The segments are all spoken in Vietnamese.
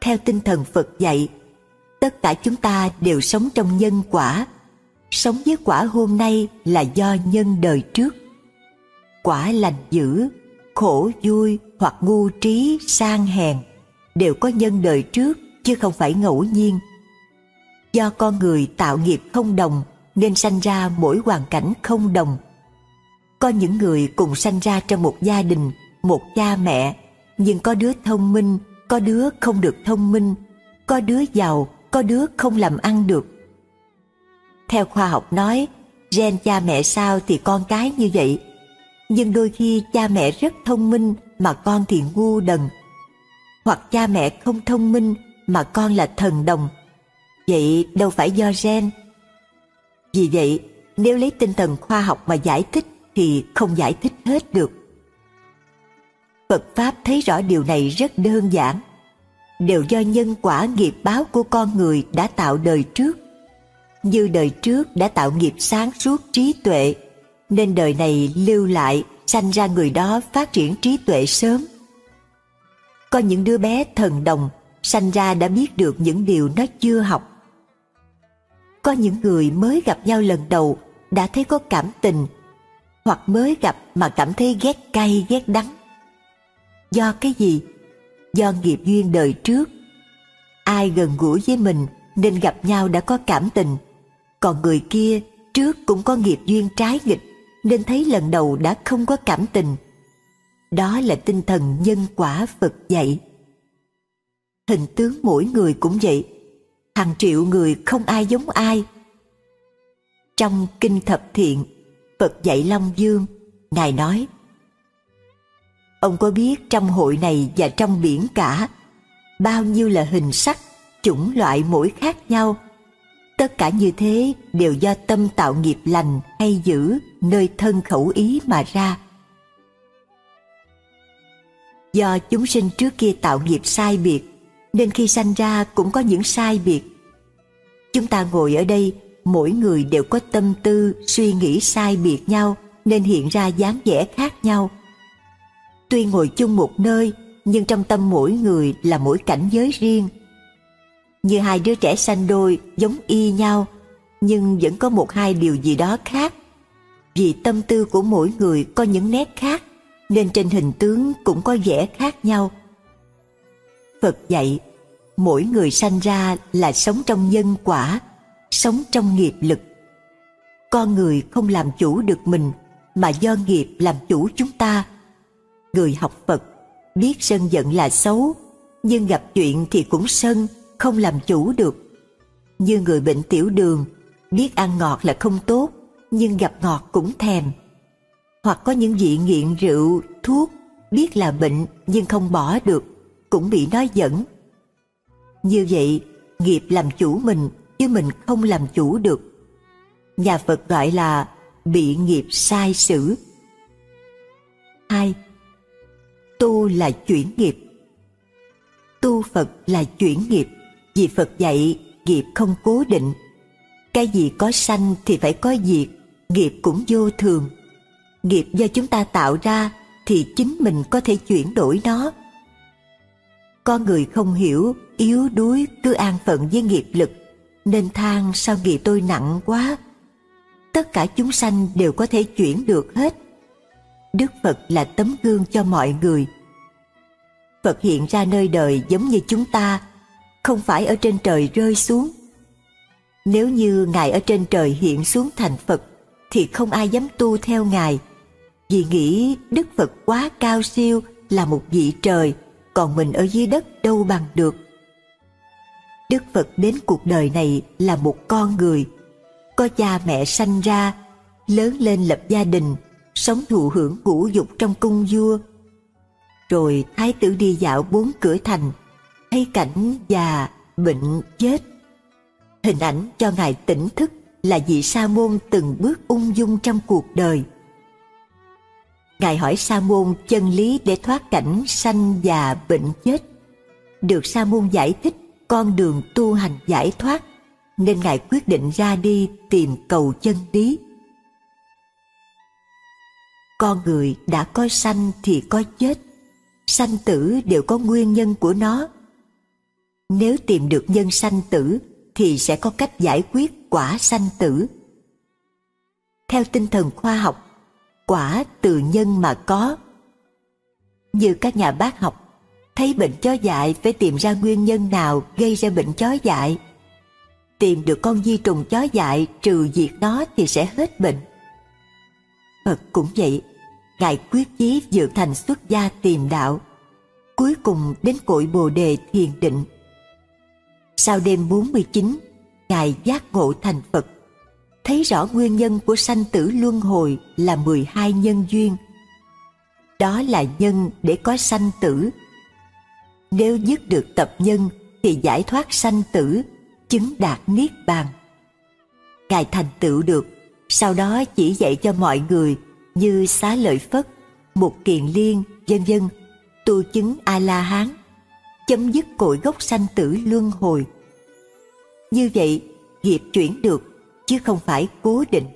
theo tinh thần Phật dạy, tất cả chúng ta đều sống trong nhân quả. Sống với quả hôm nay là do nhân đời trước. Quả lành dữ, khổ vui hoặc ngu trí sang hèn đều có nhân đời trước, chứ không phải ngẫu nhiên. Do con người tạo nghiệp không đồng nên sanh ra mỗi hoàn cảnh không đồng. Có những người cùng sanh ra trong một gia đình, một cha mẹ, nhưng có đứa thông minh, có đứa không được thông minh, có đứa giàu, có đứa không làm ăn được. Theo khoa học nói, gen cha mẹ sao thì con cái như vậy. Nhưng đôi khi cha mẹ rất thông minh mà con thì ngu đần, hoặc cha mẹ không thông minh mà con là thần đồng. Vậy đâu phải do gen. Vì vậy, nếu lấy tinh thần khoa học mà giải thích thì không giải thích hết được. Phật Pháp thấy rõ điều này rất đơn giản. Đều do nhân quả nghiệp báo của con người đã tạo đời trước. Như đời trước đã tạo nghiệp sáng suốt trí tuệ, nên đời này lưu lại, sanh ra người đó phát triển trí tuệ sớm. Có những đứa bé thần đồng, sanh ra đã biết được những điều nó chưa học. Có những người mới gặp nhau lần đầu đã thấy có cảm tình, hoặc mới gặp mà cảm thấy ghét cay ghét đắng. Do cái gì? Do nghiệp duyên đời trước. Ai gần gũi với mình nên gặp nhau đã có cảm tình, còn người kia trước cũng có nghiệp duyên trái nghịch nên thấy lần đầu đã không có cảm tình. Đó là tinh thần nhân quả Phật dạy. Hình tướng mỗi người cũng vậy, hàng triệu người không ai giống ai. Trong Kinh Thập Thiện, Phật dạy Long Dương, Ngài nói: ông có biết trong hội này và trong biển cả, bao nhiêu là hình sắc, chủng loại mỗi khác nhau. Tất cả như thế đều do tâm tạo nghiệp lành hay dữ nơi thân khẩu ý mà ra. Do chúng sinh trước kia tạo nghiệp sai biệt, nên khi sanh ra cũng có những sai biệt. Chúng ta ngồi ở đây, mỗi người đều có tâm tư, suy nghĩ sai biệt nhau, nên hiện ra dáng vẻ khác nhau. Tuy ngồi chung một nơi, nhưng trong tâm mỗi người là mỗi cảnh giới riêng. Như hai đứa trẻ sanh đôi giống y nhau, nhưng vẫn có một hai điều gì đó khác. Vì tâm tư của mỗi người có những nét khác, nên trên hình tướng cũng có vẻ khác nhau. Phật dạy, mỗi người sanh ra là sống trong nhân quả, sống trong nghiệp lực. Con người không làm chủ được mình, mà do nghiệp làm chủ chúng ta. Người học Phật biết sân giận là xấu, nhưng gặp chuyện thì cũng sân, không làm chủ được. Như người bệnh tiểu đường, biết ăn ngọt là không tốt, nhưng gặp ngọt cũng thèm. Hoặc có những vị nghiện rượu, thuốc, biết là bệnh nhưng không bỏ được, cũng bị nó dẫn. Như vậy, nghiệp làm chủ mình, chứ mình không làm chủ được. Nhà Phật gọi là bị nghiệp sai xử. 2. Tu là chuyển nghiệp. Tu Phật là chuyển nghiệp, vì Phật dạy nghiệp không cố định. Cái gì có sanh thì phải có diệt, nghiệp cũng vô thường. Nghiệp do chúng ta tạo ra thì chính mình có thể chuyển đổi nó. Con người không hiểu, yếu đuối, cứ an phận với nghiệp lực, nên than sao nghiệp tôi nặng quá. Tất cả chúng sanh đều có thể chuyển được hết. Đức Phật là tấm gương cho mọi người. Phật hiện ra nơi đời giống như chúng ta, không phải ở trên trời rơi xuống. Nếu như Ngài ở trên trời hiện xuống thành Phật, thì không ai dám tu theo Ngài, vì nghĩ Đức Phật quá cao siêu, là một vị trời, còn mình ở dưới đất đâu bằng được. Đức Phật đến cuộc đời này là một con người, có cha mẹ sanh ra, lớn lên lập gia đình, sống thụ hưởng ngũ dục trong cung vua. Rồi thái tử đi dạo 4 cửa thành, thấy cảnh già, bệnh, chết. Hình ảnh cho Ngài tỉnh thức là vị Sa môn từng bước ung dung trong cuộc đời. Ngài hỏi Sa môn chân lý để thoát cảnh sanh già bệnh chết. Được Sa môn giải thích con đường tu hành giải thoát, nên Ngài quyết định ra đi tìm cầu chân lý. Con người đã có sanh thì có chết, sanh tử đều có nguyên nhân của nó. Nếu tìm được nhân sanh tử thì sẽ có cách giải quyết quả sanh tử. Theo tinh thần khoa học, quả từ nhân mà có. Như các nhà bác học, thấy bệnh chó dại phải tìm ra nguyên nhân nào gây ra bệnh chó dại. Tìm được con vi trùng chó dại, trừ diệt nó thì sẽ hết bệnh. Phật cũng vậy, Ngài quyết chí vượt thành xuất gia tìm đạo, cuối cùng đến cội Bồ Đề thiền định. Sau đêm 49, Ngài giác ngộ thành Phật, thấy rõ nguyên nhân của sanh tử luân hồi là 12 nhân duyên. Đó là nhân để có sanh tử. Nếu dứt được tập nhân thì giải thoát sanh tử, chứng đạt niết bàn. Ngài thành tựu được, sau đó chỉ dạy cho mọi người như Xá Lợi Phất, Mục Kiền Liên, vân vân, tu chứng A-la-hán, chấm dứt cội gốc sanh tử luân hồi. Như vậy, nghiệp chuyển được, chứ không phải cố định.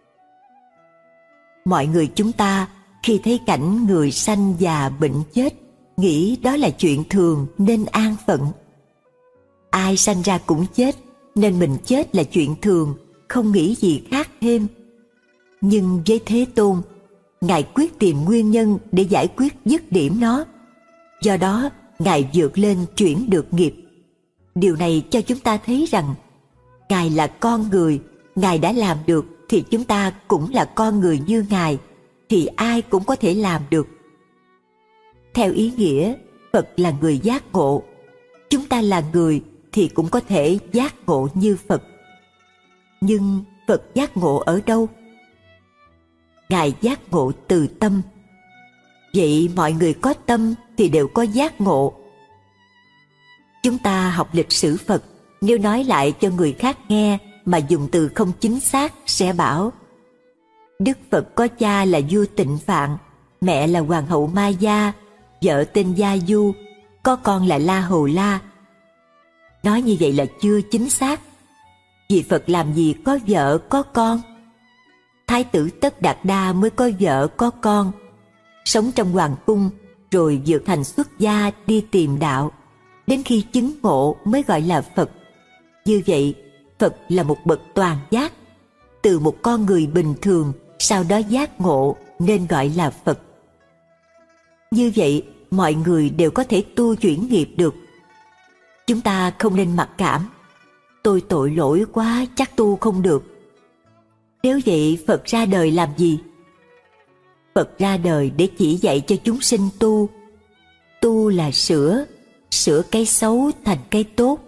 Mọi người chúng ta khi thấy cảnh người sanh già bệnh chết, nghĩ đó là chuyện thường nên an phận. Ai sanh ra cũng chết, nên mình chết là chuyện thường, không nghĩ gì khác thêm. Nhưng với Thế Tôn, Ngài quyết tìm nguyên nhân để giải quyết dứt điểm nó. Do đó, Ngài vượt lên chuyển được nghiệp. Điều này cho chúng ta thấy rằng, Ngài là con người, Ngài đã làm được thì chúng ta cũng là con người như Ngài, thì ai cũng có thể làm được. Theo ý nghĩa, Phật là người giác ngộ. Chúng ta là người thì cũng có thể giác ngộ như Phật. Nhưng Phật giác ngộ ở đâu? Ngài giác ngộ từ tâm. Vậy mọi người có tâm thì đều có giác ngộ. Chúng ta học lịch sử Phật, nếu nói lại cho người khác nghe mà dùng từ không chính xác sẽ bảo: Đức Phật có cha là vua Tịnh Phạn, mẹ là hoàng hậu Maya, vợ tên Gia Du, có con là La Hầu La. Nói như vậy là chưa chính xác. Vì Phật làm gì có vợ có con. Thái tử Tất Đạt Đa mới có vợ có con, sống trong hoàng cung, rồi vượt thành xuất gia đi tìm đạo, đến khi chứng ngộ mới gọi là Phật. Như vậy, Phật là một bậc toàn giác, từ một con người bình thường sau đó giác ngộ nên gọi là Phật. Như vậy, mọi người đều có thể tu chuyển nghiệp được. Chúng ta không nên mặc cảm: tôi tội lỗi quá, chắc tu không được. Nếu vậy, Phật ra đời làm gì? Phật ra đời để chỉ dạy cho chúng sinh tu. Tu là sửa cái xấu thành cái tốt.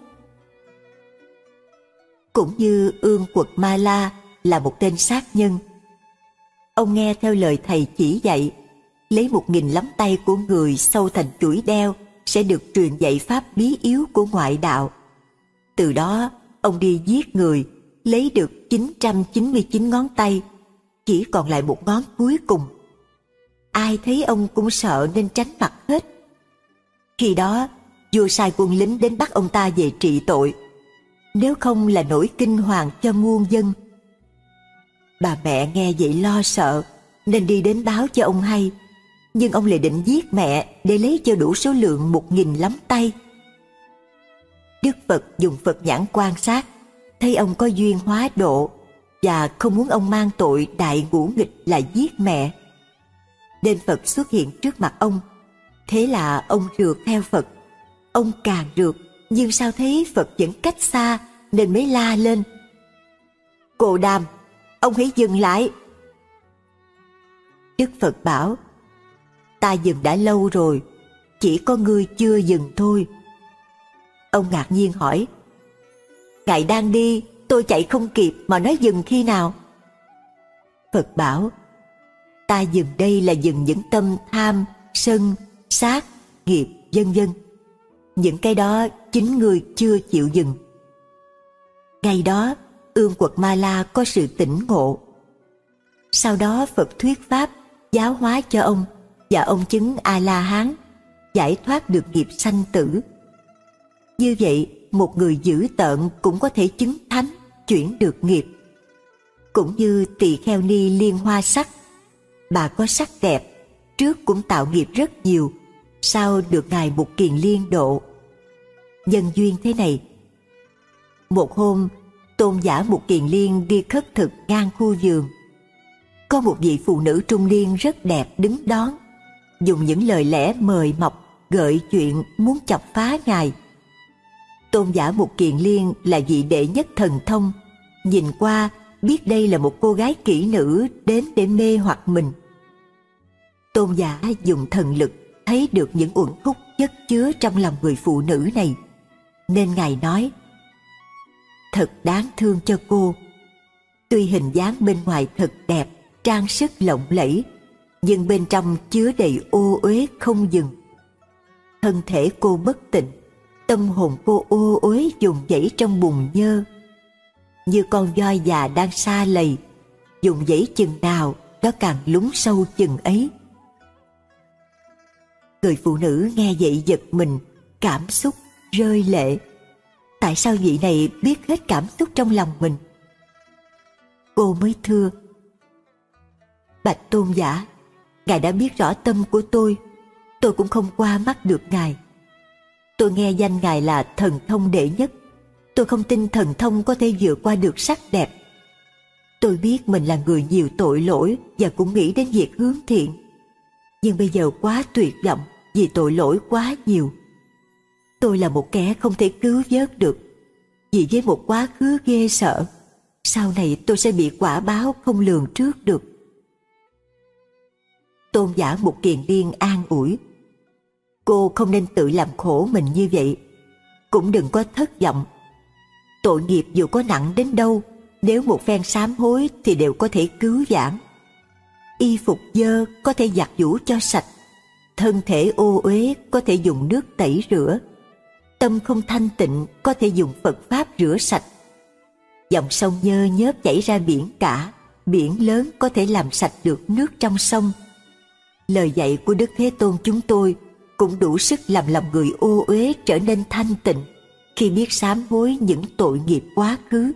Cũng như Ương Quật Ma La là một tên sát nhân. Ông nghe theo lời thầy chỉ dạy, lấy 1000 nắm tay của người sâu thành chuỗi đeo sẽ được truyền dạy pháp bí yếu của ngoại đạo. Từ đó, ông đi giết người, lấy được 999 ngón tay, chỉ còn lại một ngón cuối cùng. Ai thấy ông cũng sợ nên tránh mặt hết. Khi đó, vua sai quân lính đến bắt ông ta về trị tội, nếu không là nổi kinh hoàng cho muôn dân. Bà mẹ nghe vậy lo sợ, nên đi đến báo cho ông hay, nhưng ông lại định giết mẹ để lấy cho đủ số lượng 1000 nắm tay. Đức Phật dùng Phật nhãn quan sát, thấy ông có duyên hóa độ và không muốn ông mang tội đại ngũ nghịch là giết mẹ, nên Phật xuất hiện trước mặt ông. Thế là ông rượt theo Phật. Ông càng rượt, nhưng sao thấy Phật vẫn cách xa, nên mới la lên: Cô Đàm, ông hãy dừng lại. Đức Phật bảo: Ta dừng đã lâu rồi, chỉ có ngươi chưa dừng thôi. Ông ngạc nhiên hỏi: Ngài đang đi, tôi chạy không kịp mà nói dừng khi nào? Phật bảo: Ta dừng đây là dừng những tâm tham, sân, sát, nghiệp, vân vân. Những cái đó chính người chưa chịu dừng. Ngày đó, Ương Quật Ma La có sự tỉnh ngộ. Sau đó Phật thuyết pháp, giáo hóa cho ông, và ông chứng A-la-hán, giải thoát được nghiệp sanh tử. Như vậy, một người dữ tợn cũng có thể chứng thánh, chuyển được nghiệp. Cũng như Tỳ Kheo Ni Liên Hoa Sắc, bà có sắc đẹp, trước cũng tạo nghiệp rất nhiều, sau được Ngài Mục Kiền Liên độ. Nhân duyên thế này. Một hôm, Tôn giả Mục Kiền Liên đi khất thực ngang khu vườn. Có một vị phụ nữ trung niên rất đẹp đứng đón, dùng những lời lẽ mời mọc, gợi chuyện muốn chọc phá Ngài. Tôn giả Mục Kiền Liên là vị đệ nhất thần thông, nhìn qua biết đây là một cô gái kỹ nữ đến để mê hoặc mình. Tôn giả dùng thần lực thấy được những uẩn khúc chất chứa trong lòng người phụ nữ này, nên Ngài nói: thật đáng thương cho cô. Tuy hình dáng bên ngoài thật đẹp, trang sức lộng lẫy, nhưng bên trong chứa đầy ô uế không dừng. Thân thể cô bất tịnh, tâm hồn cô ô uế vùng vẫy trong bùn nhơ, như con voi già đang sa lầy, vùng vẫy chừng nào nó càng lún sâu chừng ấy. Người phụ nữ nghe vậy giật mình, cảm xúc, rơi lệ. Tại sao vị này biết hết cảm xúc trong lòng mình? Cô mới thưa: bạch tôn giả, Ngài đã biết rõ tâm của tôi cũng không qua mắt được Ngài. Tôi nghe danh Ngài là thần thông đệ nhất, tôi không tin thần thông có thể vượt qua được sắc đẹp. Tôi biết mình là người nhiều tội lỗi và cũng nghĩ đến việc hướng thiện, nhưng bây giờ quá tuyệt vọng vì tội lỗi quá nhiều. Tôi là một kẻ không thể cứu vớt được, vì với một quá khứ ghê sợ, sau này tôi sẽ bị quả báo không lường trước được. Tôn giả Mục Kiền Liên an ủi: cô không nên tự làm khổ mình như vậy, cũng đừng có thất vọng. Tội nghiệp dù có nặng đến đâu, nếu một phen sám hối thì đều có thể cứu vãn. Y phục dơ có thể giặt giũ cho sạch, thân thể ô uế có thể dùng nước tẩy rửa, tâm không thanh tịnh có thể dùng Phật pháp rửa sạch. Dòng sông nhơ nhớp chảy ra biển cả, biển lớn có thể làm sạch được nước trong sông. Lời dạy của Đức Thế Tôn chúng tôi cũng đủ sức làm lòng người ô uế trở nên thanh tịnh khi biết sám hối những tội nghiệp quá khứ.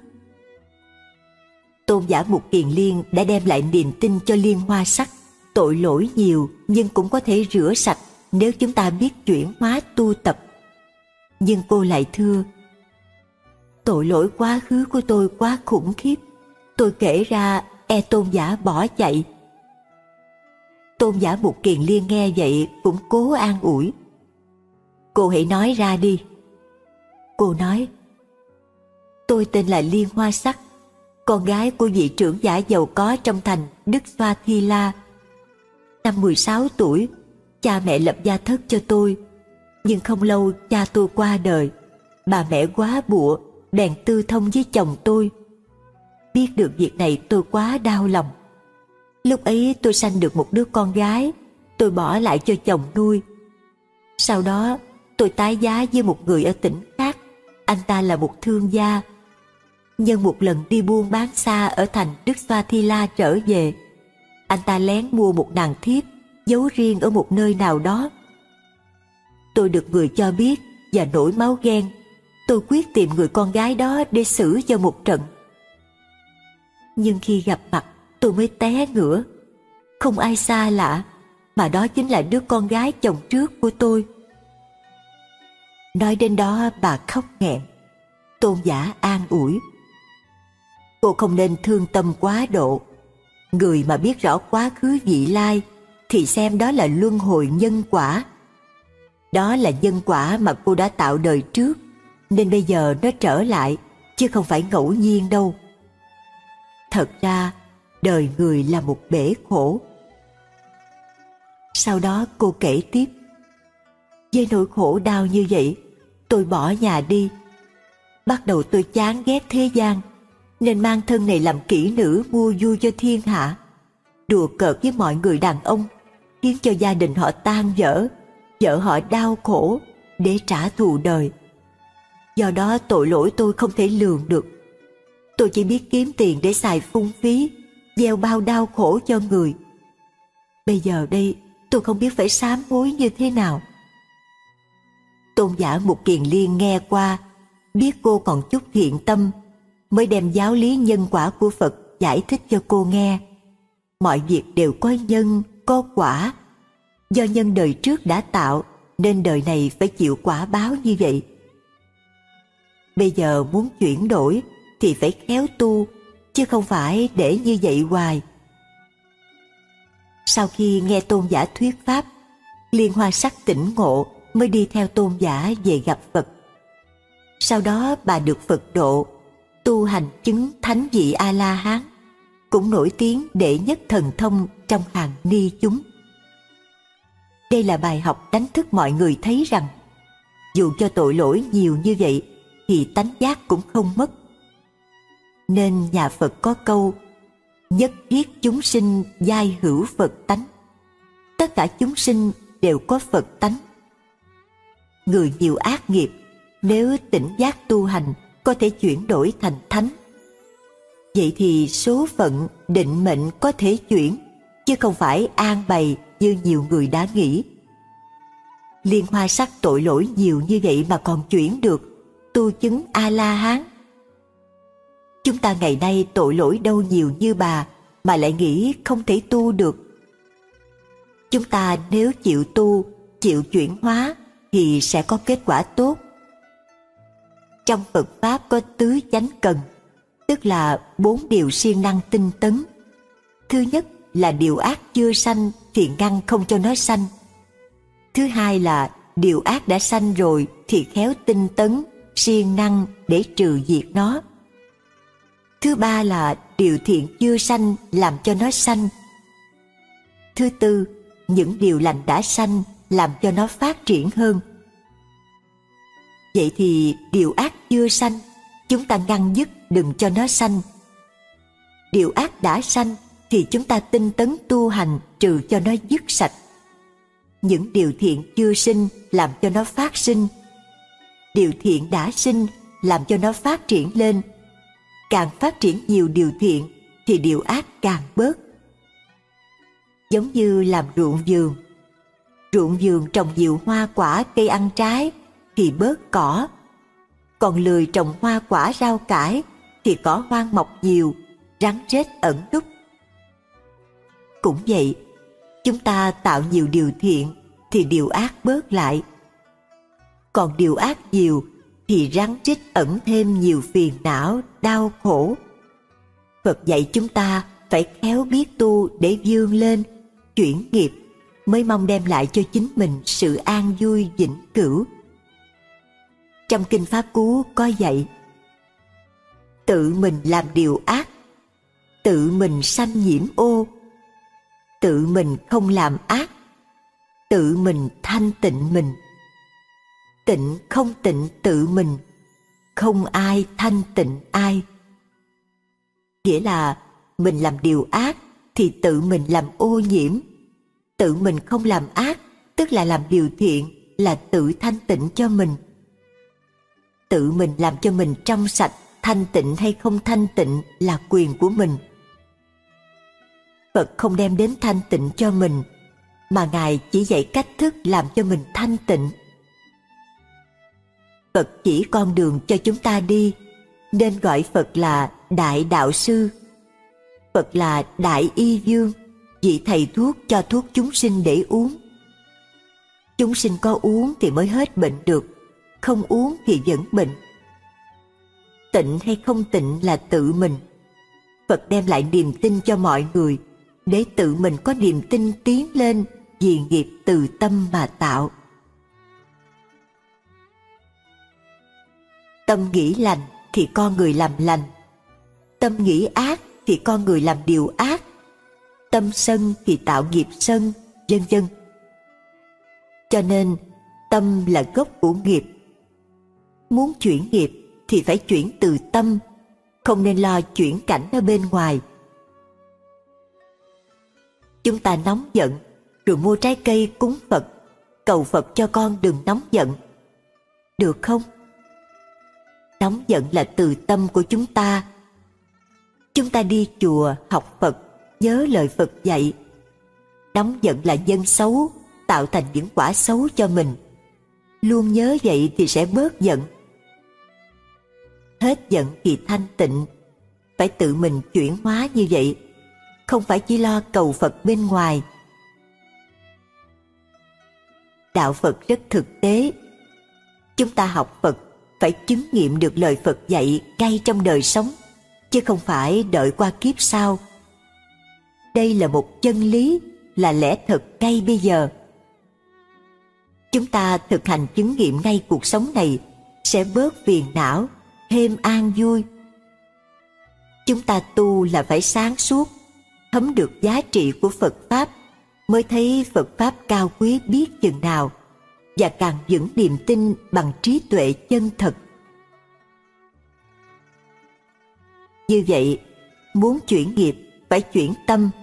Tôn giả Mục Kiền Liên đã đem lại niềm tin cho Liên Hoa Sắc. Tội lỗi nhiều nhưng cũng có thể rửa sạch nếu chúng ta biết chuyển hóa tu tập. Nhưng cô lại thưa: tội lỗi quá khứ của tôi quá khủng khiếp, tôi kể ra e tôn giả bỏ chạy. Tôn giả Mục Kiền Liên nghe vậy cũng cố an ủi: cô hãy nói ra đi. Cô nói: tôi tên là Liên Hoa Sắc, con gái của vị trưởng giả giàu có trong thành Đức Xoa Thi La. Năm 16 tuổi, cha mẹ lập gia thất cho tôi, nhưng không lâu cha tôi qua đời. Bà mẹ quá bụa, bèn tư thông với chồng tôi. Biết được việc này tôi quá đau lòng. Lúc ấy tôi sanh được một đứa con gái, tôi bỏ lại cho chồng nuôi. Sau đó tôi tái giá với một người ở tỉnh khác, anh ta là một thương gia. Nhân một lần đi buôn bán xa ở thành Đức Xoa Thi La trở về, anh ta lén mua một nàng thiếp giấu riêng ở một nơi nào đó. Tôi được người cho biết và nổi máu ghen. Tôi quyết tìm người con gái đó để xử cho một trận. Nhưng khi gặp mặt tôi mới té ngửa. Không ai xa lạ, mà đó chính là đứa con gái chồng trước của tôi. Nói đến đó bà khóc nghẹn. Tôn giả an ủi: cô không nên thương tâm quá độ. Người mà biết rõ quá khứ vị lai thì xem đó là luân hồi nhân quả. Đó là nhân quả mà cô đã tạo đời trước, nên bây giờ nó trở lại, chứ không phải ngẫu nhiên đâu. Thật ra, đời người là một bể khổ. Sau đó cô kể tiếp: với nỗi khổ đau như vậy, tôi bỏ nhà đi. Bắt đầu tôi chán ghét thế gian, nên mang thân này làm kỹ nữ mua vui cho thiên hạ, đùa cợt với mọi người đàn ông, khiến cho gia đình họ tan vỡ, vợ họ đau khổ để trả thù đời. Do đó tội lỗi tôi không thể lường được. Tôi chỉ biết kiếm tiền để xài phung phí, gieo bao đau khổ cho người. Bây giờ đây tôi không biết phải sám hối như thế nào. Tôn giả Mục Kiền Liên nghe qua, biết cô còn chút thiện tâm, mới đem giáo lý nhân quả của Phật giải thích cho cô nghe. Mọi việc đều có nhân, có quả. Do nhân đời trước đã tạo, nên đời này phải chịu quả báo như vậy. Bây giờ muốn chuyển đổi thì phải khéo tu, chứ không phải để như vậy hoài. Sau khi nghe tôn giả thuyết pháp, Liên Hoa Sắc tỉnh ngộ, mới đi theo tôn giả về gặp Phật. Sau đó bà được Phật độ, tu hành chứng thánh vị A-la-hán, cũng nổi tiếng đệ nhất thần thông trong hàng ni chúng. Đây là bài học đánh thức mọi người thấy rằng dù cho tội lỗi nhiều như vậy thì tánh giác cũng không mất. Nên nhà Phật có câu: nhất thiết chúng sinh giai hữu Phật tánh. Tất cả chúng sinh đều có Phật tánh. Người nhiều ác nghiệp, nếu tỉnh giác tu hành có thể chuyển đổi thành thánh. Vậy thì số phận định mệnh có thể chuyển, chứ không phải an bày như nhiều người đã nghĩ. Liên Hoa Sắc tội lỗi nhiều như vậy mà còn chuyển được, tu chứng A-la-hán. Chúng ta ngày nay tội lỗi đâu nhiều như bà mà lại nghĩ không thể tu được. Chúng ta nếu chịu tu, chịu chuyển hóa thì sẽ có kết quả tốt. Trong Phật Pháp có tứ chánh cần, tức là 4 điều siêng năng tinh tấn. Thứ nhất là điều ác chưa sanh thì ngăn không cho nó sanh. Thứ hai là điều ác đã sanh rồi thì khéo tinh tấn, siêng năng để trừ diệt nó. Thứ ba là điều thiện chưa sanh làm cho nó sanh. Thứ tư, những điều lành đã sanh làm cho nó phát triển hơn. Vậy thì điều ác chưa sanh, chúng ta ngăn dứt đừng cho nó sanh. Điều ác đã sanh thì chúng ta tinh tấn tu hành trừ cho nó dứt sạch. Những điều thiện chưa sinh làm cho nó phát sinh. Điều thiện đã sinh làm cho nó phát triển lên. Càng phát triển nhiều điều thiện thì điều ác càng bớt. Giống như làm ruộng vườn. Ruộng vườn trồng nhiều hoa quả cây ăn trái thì bớt cỏ. Còn lười trồng hoa quả rau cải thì cỏ hoang mọc nhiều, rắn rết ẩn núp. Cũng vậy, chúng ta tạo nhiều điều thiện thì điều ác bớt lại. Còn điều ác nhiều thì rắn rít ẩn thêm nhiều phiền não, đau khổ. Phật dạy chúng ta phải khéo biết tu để vươn lên, chuyển nghiệp, mới mong đem lại cho chính mình sự an vui vĩnh cửu. Trong Kinh Pháp Cú có dạy: tự mình làm điều ác, tự mình sanh nhiễm ô. Tự mình không làm ác, tự mình thanh tịnh mình. Tịnh không tịnh tự mình, không ai thanh tịnh ai. Nghĩa là mình làm điều ác thì tự mình làm ô nhiễm. Tự mình không làm ác, tức là làm điều thiện, là tự thanh tịnh cho mình. Tự mình làm cho mình trong sạch, thanh tịnh hay không thanh tịnh là quyền của mình. Phật không đem đến thanh tịnh cho mình, mà Ngài chỉ dạy cách thức làm cho mình thanh tịnh. Phật chỉ con đường cho chúng ta đi, nên gọi Phật là Đại Đạo Sư. Phật là Đại Y Vương, vị thầy thuốc cho thuốc chúng sinh để uống. Chúng sinh có uống thì mới hết bệnh được, không uống thì vẫn bệnh. Tịnh hay không tịnh là tự mình. Phật đem lại niềm tin cho mọi người, để tự mình có niềm tin tiến lên, vì nghiệp từ tâm mà tạo. Tâm nghĩ lành thì con người làm lành, tâm nghĩ ác thì con người làm điều ác, tâm sân thì tạo nghiệp sân, vân vân. Cho nên tâm là gốc của nghiệp. Muốn chuyển nghiệp thì phải chuyển từ tâm, không nên lo chuyển cảnh ở bên ngoài. Chúng ta nóng giận rồi mua trái cây cúng Phật, cầu Phật cho con đừng nóng giận. Được không? Nóng giận là từ tâm của chúng ta. Chúng ta đi chùa học Phật, nhớ lời Phật dạy. Nóng giận là nhân xấu, tạo thành những quả xấu cho mình. Luôn nhớ vậy thì sẽ bớt giận. Hết giận thì thanh tịnh. Phải tự mình chuyển hóa như vậy, không phải chỉ lo cầu Phật bên ngoài. Đạo Phật rất thực tế. Chúng ta học Phật phải chứng nghiệm được lời Phật dạy ngay trong đời sống, chứ không phải đợi qua kiếp sau. Đây là một chân lý, là lẽ thật ngay bây giờ. Chúng ta thực hành chứng nghiệm ngay cuộc sống này sẽ bớt phiền não, thêm an vui. Chúng ta tu là phải sáng suốt, thấm được giá trị của Phật Pháp, mới thấy Phật Pháp cao quý biết chừng nào, và càng vững niềm tin bằng trí tuệ chân thật. Như vậy, muốn chuyển nghiệp phải chuyển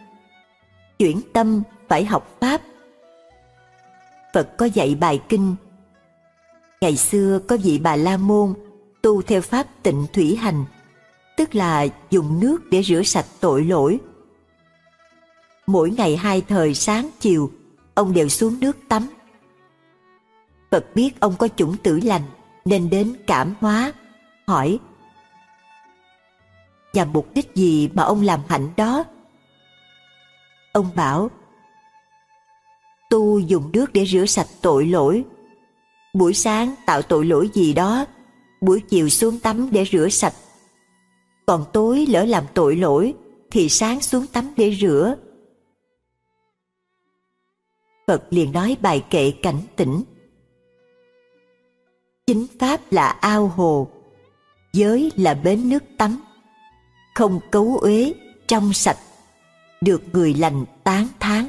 tâm phải học Pháp. Phật có dạy bài kinh. Ngày xưa có vị Bà La Môn tu theo Pháp Tịnh Thủy Hành, tức là dùng nước để rửa sạch tội lỗi. Mỗi ngày 2 thời sáng chiều, ông đều xuống nước tắm. Phật biết ông có chủng tử lành nên đến cảm hóa, hỏi: nhằm mục đích gì mà ông làm hạnh đó? Ông bảo: tu dùng nước để rửa sạch tội lỗi. Buổi sáng tạo tội lỗi gì đó, buổi chiều xuống tắm để rửa sạch. Còn tối lỡ làm tội lỗi thì sáng xuống tắm để rửa. Phật liền nói bài kệ cảnh tỉnh: chính Pháp là ao hồ, giới là bến nước tắm. Không cấu uế, trong sạch, được người lành tán thán.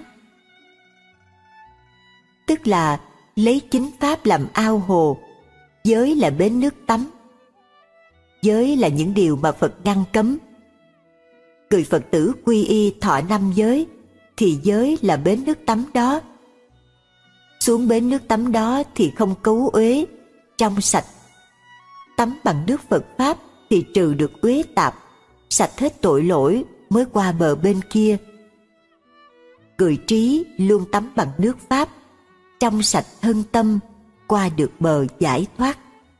Tức là lấy chính Pháp làm ao hồ, giới là bến nước tắm. Giới là những điều mà Phật ngăn cấm. Người Phật tử quy y thọ 5 giới thì giới là bến nước tắm đó. Xuống bến nước tắm đó thì không cấu uế, trong sạch. Tắm bằng nước Phật Pháp thì trừ được uế tạp, sạch hết tội lỗi mới qua bờ bên kia. Người trí luôn tắm bằng nước Pháp, trong sạch thân tâm, qua được bờ giải thoát.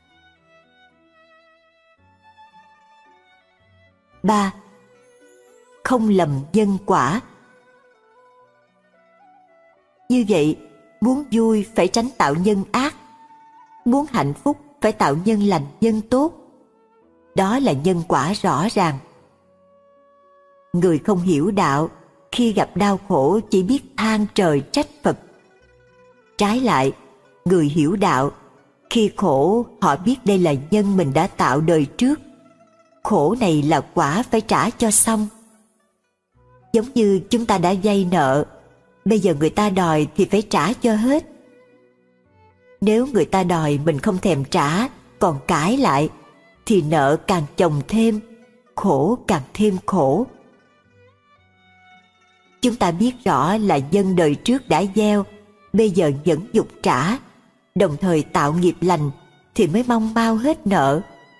3. Không lầm nhân quả. Như vậy, muốn vui phải tránh tạo nhân ác, muốn hạnh phúc phải tạo nhân lành nhân tốt. Đó là nhân quả rõ ràng. Người không hiểu đạo, khi gặp đau khổ chỉ biết than trời trách Phật. Trái lại, người hiểu đạo, khi khổ họ biết đây là nhân mình đã tạo đời trước. Khổ này là quả phải trả cho xong. Giống như chúng ta đã vay nợ, bây giờ người ta đòi thì phải trả cho hết. Nếu người ta đòi mình không thèm trả, còn cãi lại, thì nợ càng chồng thêm, khổ càng thêm khổ. Chúng ta biết rõ là nhân đời trước đã gieo, bây giờ nhẫn nhục trả, đồng thời tạo nghiệp lành, thì mới mong mau hết nợ.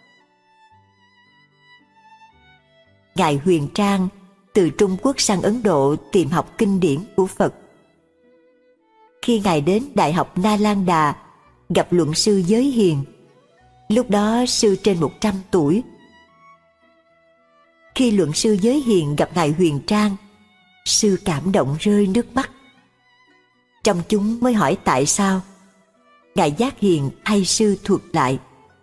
Ngài Huyền Trang từ Trung Quốc sang Ấn Độ tìm học kinh điển của Phật. Khi Ngài đến Đại học Na Lan Đà, gặp luận sư Giới Hiền. Lúc đó sư trên 100 tuổi. Khi luận sư Giới Hiền gặp Ngài Huyền Trang, sư cảm động rơi nước mắt. Trong chúng mới hỏi tại sao. Ngài Giác Hiền thay sư thuật lại.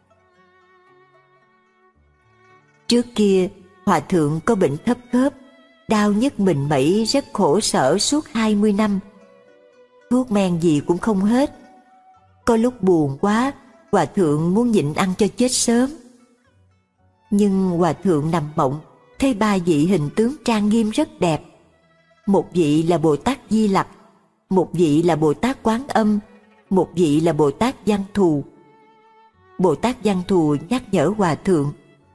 Trước kia, Hòa thượng có bệnh thấp khớp, đau nhức mình mẩy rất khổ sở suốt 20 năm. Thuốc men gì cũng không hết. Có lúc buồn quá, Hòa thượng muốn nhịn ăn cho chết sớm. Nhưng Hòa thượng nằm mộng, thấy 3 vị hình tướng trang nghiêm rất đẹp. Một vị là Bồ Tát Di Lặc, một vị là Bồ Tát Quán Âm, một vị là Bồ Tát Văn Thù. Bồ Tát Văn Thù nhắc nhở Hòa thượng: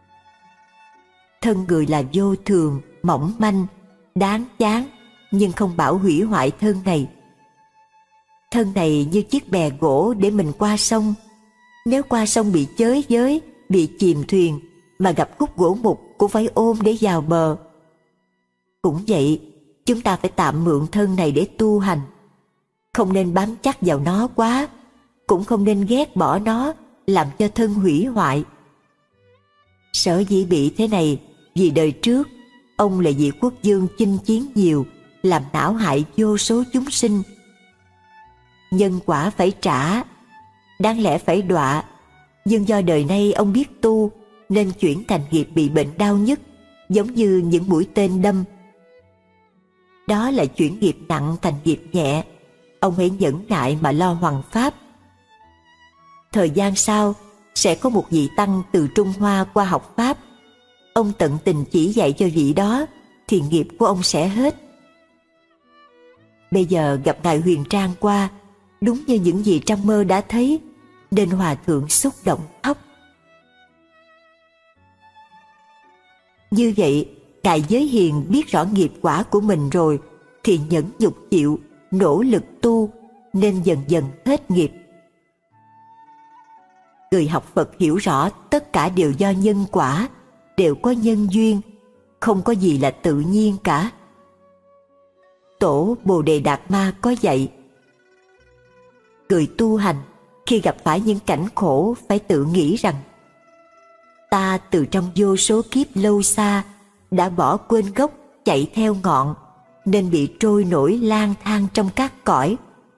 thân người là vô thường, mỏng manh, đáng chán, nhưng không bảo hủy hoại thân này. Thân này như chiếc bè gỗ để mình qua sông. Nếu qua sông bị chới giới, bị chìm thuyền, mà gặp khúc gỗ mục cũng phải ôm để vào bờ. Cũng vậy, chúng ta phải tạm mượn thân này để tu hành. Không nên bám chắc vào nó quá, cũng không nên ghét bỏ nó, làm cho thân hủy hoại. Sở dĩ bị thế này vì đời trước ông là vị quốc vương chinh chiến nhiều, làm não hại vô số chúng sinh. Nhân quả phải trả, đáng lẽ phải đọa, Nhưng do đời nay ông biết tu nên chuyển thành nghiệp bị bệnh đau nhức, giống như những mũi tên đâm. Đó là chuyển nghiệp nặng thành nghiệp nhẹ. Ông hãy nhẫn nại mà lo hoằng pháp. Thời gian sau sẽ có một vị tăng từ Trung Hoa qua học pháp. Ông tận tình chỉ dạy cho vị đó thì nghiệp của ông sẽ hết. Bây giờ gặp Ngài Huyền Trang qua, đúng như những gì trong mơ đã thấy, nên Hòa Thượng xúc động khóc. Như vậy, Ngài Giới Hiền biết rõ nghiệp quả của mình rồi thì nhẫn nhục chịu, nỗ lực tu, nên dần dần hết nghiệp. Người học Phật hiểu rõ tất cả đều do nhân quả, đều có nhân duyên, không có gì là tự nhiên cả. Tổ Bồ Đề Đạt Ma có dạy, người tu hành khi gặp phải những cảnh khổ phải tự nghĩ rằng ta từ trong vô số kiếp lâu xa đã bỏ quên gốc, chạy theo ngọn, nên bị trôi nổi lang thang trong các cõi.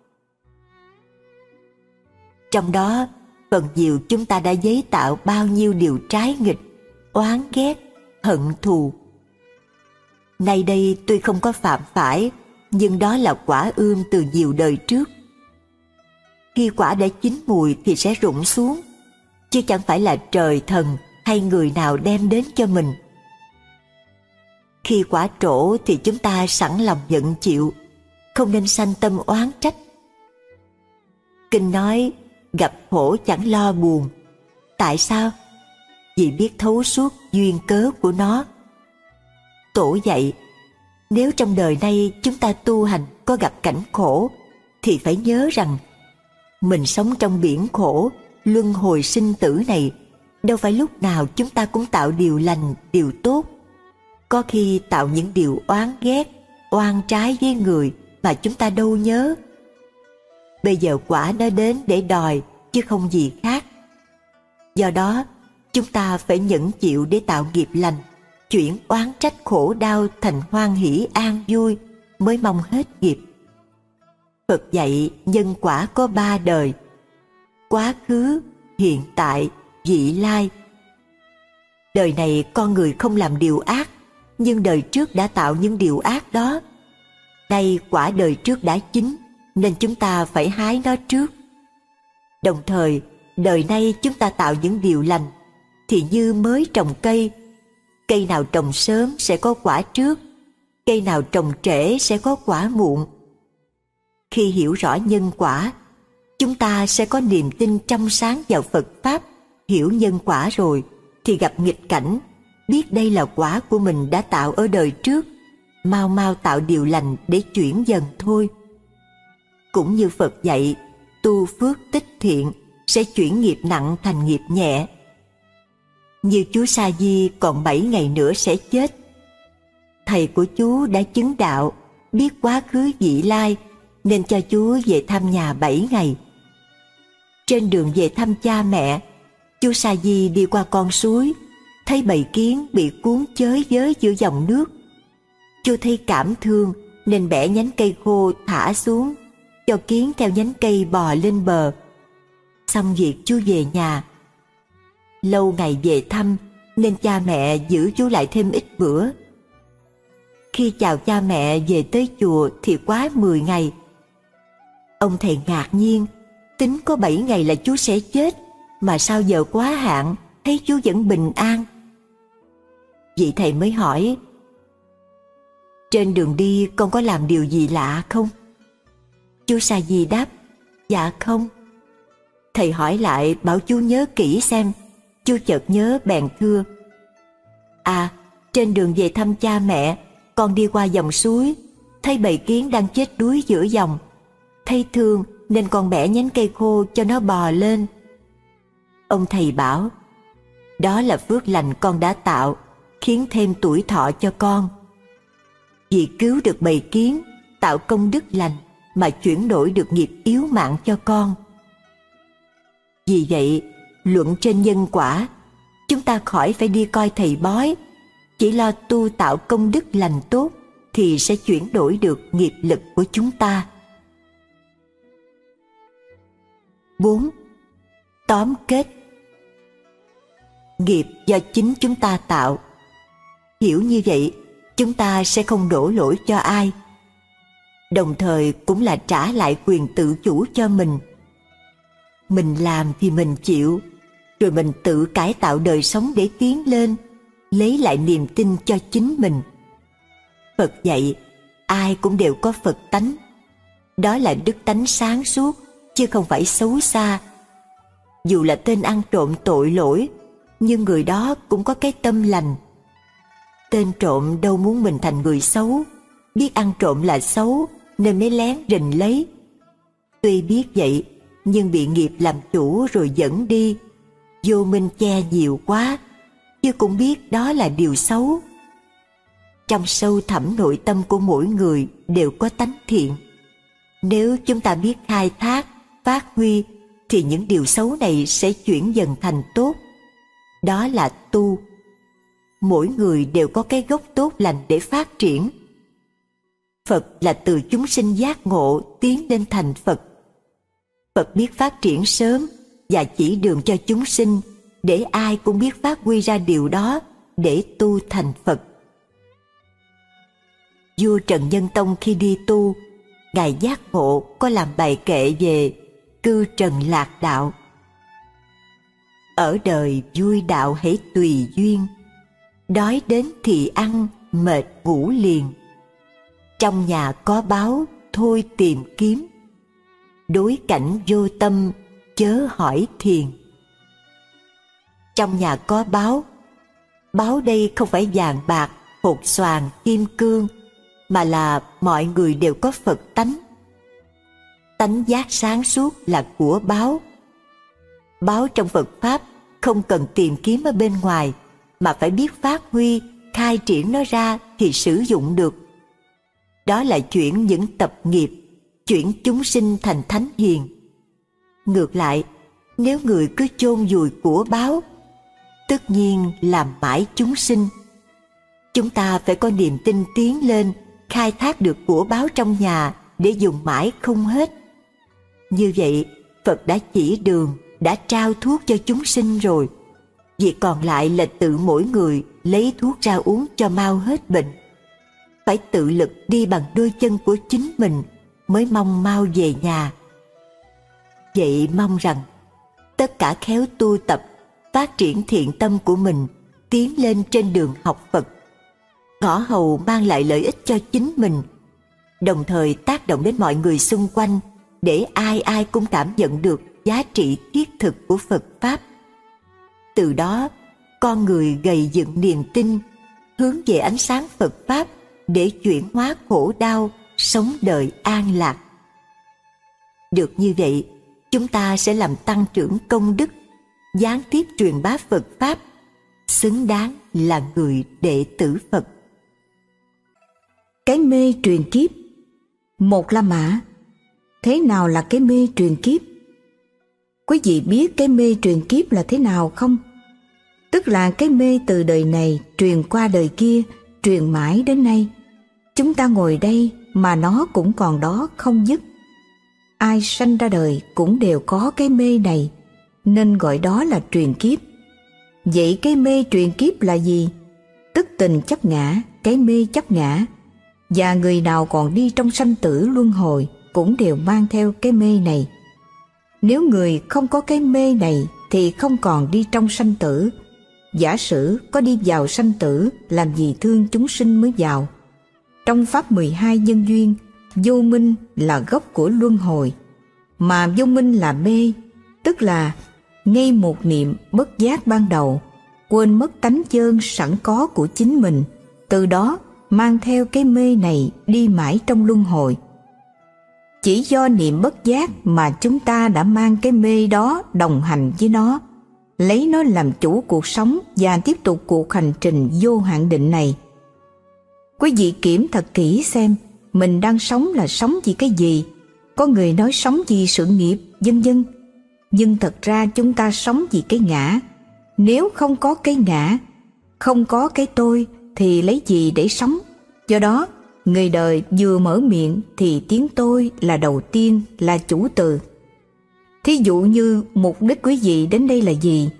Trong đó phần nhiều chúng ta đã giấy tạo bao nhiêu điều trái nghịch, oán ghét, hận thù. Nay đây tuy không có phạm phải, nhưng đó là quả ươm từ nhiều đời trước. Khi quả đã chín mùi thì sẽ rụng xuống, chứ chẳng phải là trời thần hay người nào đem đến cho mình. Khi quả trổ thì chúng ta sẵn lòng nhận chịu, không nên sanh tâm oán trách. Kinh nói gặp khổ chẳng lo buồn. Tại sao? Vì biết thấu suốt duyên cớ của nó. Tổ dạy, nếu trong đời này chúng ta tu hành có gặp cảnh khổ thì phải nhớ rằng mình sống trong biển khổ, luân hồi sinh tử này, đâu phải lúc nào chúng ta cũng tạo điều lành, điều tốt. Có khi tạo những điều oán ghét, oan trái với người mà chúng ta đâu nhớ. Bây giờ quả nó đến để đòi, chứ không gì khác. Do đó, chúng ta phải nhẫn chịu để tạo nghiệp lành, chuyển oán trách khổ đau thành hoan hỷ an vui, mới mong hết nghiệp. Phật dạy nhân quả có 3 đời: quá khứ, hiện tại, vị lai. Đời này con người không làm điều ác, nhưng đời trước đã tạo những điều ác đó. Nay quả đời trước đã chín, nên chúng ta phải hái nó trước. Đồng thời, đời nay chúng ta tạo những điều lành, thì như mới trồng cây. Cây nào trồng sớm sẽ có quả trước, cây nào trồng trễ sẽ có quả muộn. Khi hiểu rõ nhân quả, chúng ta sẽ có niềm tin trong sáng vào Phật Pháp. Hiểu nhân quả rồi thì gặp nghịch cảnh, biết đây là quả của mình đã tạo ở đời trước, mau mau tạo điều lành để chuyển dần thôi. Cũng như Phật dạy, tu phước tích thiện sẽ chuyển nghiệp nặng thành nghiệp nhẹ. Như chú Sa Di còn 7 ngày nữa sẽ chết. Thầy của chú đã chứng đạo, biết quá khứ vị lai, nên cho chú về thăm nhà 7 ngày. Trên đường về thăm cha mẹ, chú Sa Di đi qua con suối, thấy bầy kiến bị cuốn chới với giữa dòng nước. Chú thấy cảm thương nên bẻ nhánh cây khô thả xuống, cho kiến theo nhánh cây bò lên bờ. Xong việc chú về nhà. Lâu ngày về thăm nên cha mẹ giữ chú lại thêm ít bữa. Khi chào cha mẹ về tới chùa thì quá 10 ngày. Ông thầy ngạc nhiên, tính có 7 ngày là chú sẽ chết, mà sao giờ quá hạn, thấy chú vẫn bình an. Vị thầy mới hỏi, trên đường đi con có làm điều gì lạ không? Chú Sa Di đáp, dạ không. Thầy hỏi lại bảo chú nhớ kỹ xem. Chú chợt nhớ bèn thưa, à, trên đường về thăm cha mẹ, con đi qua dòng suối, thấy bầy kiến đang chết đuối giữa dòng. Thấy thương nên con bẻ nhánh cây khô cho nó bò lên. Ông thầy bảo, đó là phước lành con đã tạo, khiến thêm tuổi thọ cho con. Vì cứu được bầy kiến, tạo công đức lành mà chuyển đổi được nghiệp yếu mạng cho con. Vì vậy, luận trên nhân quả, chúng ta khỏi phải đi coi thầy bói, chỉ lo tu tạo công đức lành tốt thì sẽ chuyển đổi được nghiệp lực của chúng ta. 4. Tóm kết, nghiệp do chính chúng ta tạo. Hiểu như vậy, chúng ta sẽ không đổ lỗi cho ai, đồng thời cũng là trả lại quyền tự chủ cho mình. Mình làm thì mình chịu, rồi mình tự cải tạo đời sống để tiến lên, lấy lại niềm tin cho chính mình. Phật dạy, ai cũng đều có Phật tánh. Đó là đức tánh sáng suốt, chứ không phải xấu xa. Dù là tên ăn trộm tội lỗi, nhưng người đó cũng có cái tâm lành. Tên trộm đâu muốn mình thành người xấu, biết ăn trộm là xấu nên mới lén rình lấy. Tuy biết vậy, nhưng bị nghiệp làm chủ rồi dẫn đi. Vô minh che nhiều quá, chứ cũng biết đó là điều xấu. Trong sâu thẳm nội tâm của mỗi người đều có tánh thiện. Nếu chúng ta biết khai thác, phát huy, thì những điều xấu này sẽ chuyển dần thành tốt. Đó là tu. Mỗi người đều có cái gốc tốt lành để phát triển. Phật là từ chúng sinh giác ngộ tiến lên thành Phật. Phật biết phát triển sớm và chỉ đường cho chúng sinh, để ai cũng biết phát huy ra điều đó để tu thành Phật. Vua Trần Nhân Tông khi đi tu, Ngài giác ngộ có làm bài kệ về cư trần lạc đạo. Ở đời vui đạo hãy tùy duyên, đói đến thì ăn, mệt ngủ liền. Trong nhà có báu, thôi tìm kiếm, đối cảnh vô tâm, chớ hỏi thiền. Trong nhà có báu, báu đây không phải vàng bạc, hột xoàn, kim cương, mà là mọi người đều có Phật tánh. Tánh giác sáng suốt là của báu. Báu trong Phật Pháp không cần tìm kiếm ở bên ngoài, mà phải biết phát huy, khai triển nó ra thì sử dụng được. Đó là chuyển những tập nghiệp, chuyển chúng sinh thành thánh hiền. Ngược lại, nếu người cứ chôn vùi của báu, tất nhiên làm mãi chúng sinh. Chúng ta phải có niềm tin tiến lên, khai thác được của báu trong nhà để dùng mãi không hết. Như vậy, Phật đã chỉ đường, đã trao thuốc cho chúng sinh rồi. Việc còn lại là tự mỗi người lấy thuốc ra uống cho mau hết bệnh. Phải tự lực đi bằng đôi chân của chính mình mới mong mau về nhà. Vậy mong rằng tất cả khéo tu tập, phát triển thiện tâm của mình, tiến lên trên đường học Phật, ngõ hầu mang lại lợi ích cho chính mình, đồng thời tác động đến mọi người xung quanh, để ai ai cũng cảm nhận được giá trị thiết thực của Phật Pháp. Từ đó, con người gầy dựng niềm tin, hướng về ánh sáng Phật Pháp để chuyển hóa khổ đau, sống đời an lạc. Được như vậy, chúng ta sẽ làm tăng trưởng công đức, gián tiếp truyền bá Phật Pháp, xứng đáng là người đệ tử Phật. Cái mê truyền kiếp. Một La Mã, thế nào là cái mê truyền kiếp? Quý vị biết cái mê truyền kiếp là thế nào không? Tức là cái mê từ đời này truyền qua đời kia, truyền mãi đến nay. Chúng ta ngồi đây mà nó cũng còn đó không dứt. Ai sanh ra đời cũng đều có cái mê này, nên gọi đó là truyền kiếp. Vậy cái mê truyền kiếp là gì? Tức tình chấp ngã, cái mê chấp ngã. Và người nào còn đi trong sanh tử luân hồi cũng đều mang theo cái mê này. Nếu người không có cái mê này thì không còn đi trong sanh tử. Giả sử có đi vào sanh tử, làm gì thương chúng sinh mới vào. Trong Pháp 12 nhân duyên, vô minh là gốc của luân hồi, mà vô minh là mê, tức là ngay một niệm bất giác ban đầu, quên mất tánh chân sẵn có của chính mình, từ đó mang theo cái mê này đi mãi trong luân hồi. Chỉ do niệm bất giác mà chúng ta đã mang cái mê đó đồng hành với nó, lấy nó làm chủ cuộc sống và tiếp tục cuộc hành trình vô hạn định này. Quý vị kiểm thật kỹ xem mình đang sống là sống vì cái gì. Có người nói sống vì sự nghiệp, vân vân. Nhưng thật ra chúng ta sống vì cái ngã. Nếu không có cái ngã, không có cái tôi thì lấy gì để sống? Do đó, người đời vừa mở miệng thì tiếng tôi là đầu tiên, là chủ từ. Thí dụ như mục đích quý vị đến đây là gì?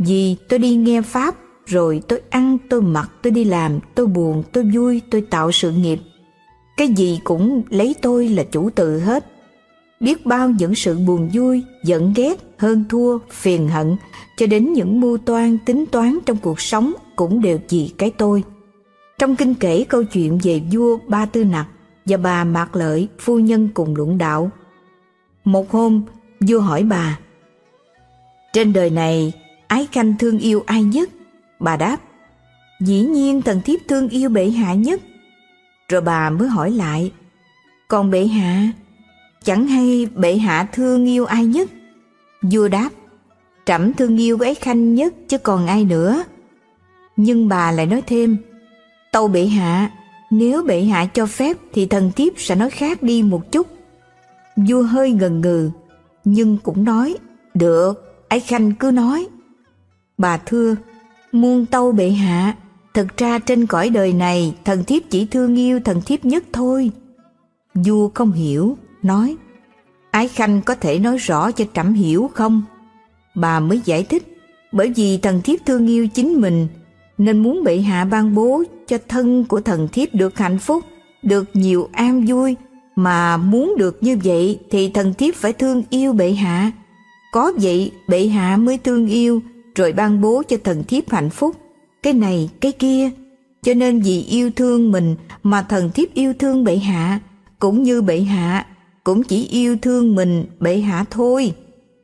Vì tôi đi nghe Pháp, rồi tôi ăn, tôi mặc, tôi đi làm, tôi buồn, tôi vui, tôi tạo sự nghiệp. Cái gì cũng lấy tôi là chủ tự hết. Biết bao những sự buồn vui, giận ghét, hơn thua, phiền hận, cho đến những mưu toan, tính toán trong cuộc sống cũng đều vì cái tôi. Trong kinh kể câu chuyện về vua Ba Tư Nặc và bà Mạc Lợi, phu nhân cùng luận đạo. Một hôm, vua hỏi bà: trên đời này, ái khanh thương yêu ai nhất? Bà đáp: dĩ nhiên thần thiếp thương yêu bệ hạ nhất. Rồi bà mới hỏi lại: còn bệ hạ, chẳng hay bệ hạ thương yêu ai nhất? Vua đáp: trẫm thương yêu ái khanh nhất chứ còn ai nữa. Nhưng bà lại nói thêm: tâu bệ hạ, nếu bệ hạ cho phép thì thần thiếp sẽ nói khác đi một chút. Vua hơi ngần ngừ, nhưng cũng nói: được, ái khanh cứ nói. Bà thưa: muôn tâu bệ hạ, thực ra trên cõi đời này thần thiếp chỉ thương yêu thần thiếp nhất thôi. Vua không hiểu, nói: ái khanh có thể nói rõ cho trẫm hiểu không? Bà mới giải thích: bởi vì thần thiếp thương yêu chính mình, nên muốn bệ hạ ban bố cho thân của thần thiếp được hạnh phúc, được nhiều an vui. Mà muốn được như vậy thì thần thiếp phải thương yêu bệ hạ. Có vậy bệ hạ mới thương yêu, rồi ban bố cho thần thiếp hạnh phúc, cái này cái kia. Cho nên vì yêu thương mình mà thần thiếp yêu thương bệ hạ, cũng như bệ hạ cũng chỉ yêu thương mình bệ hạ thôi.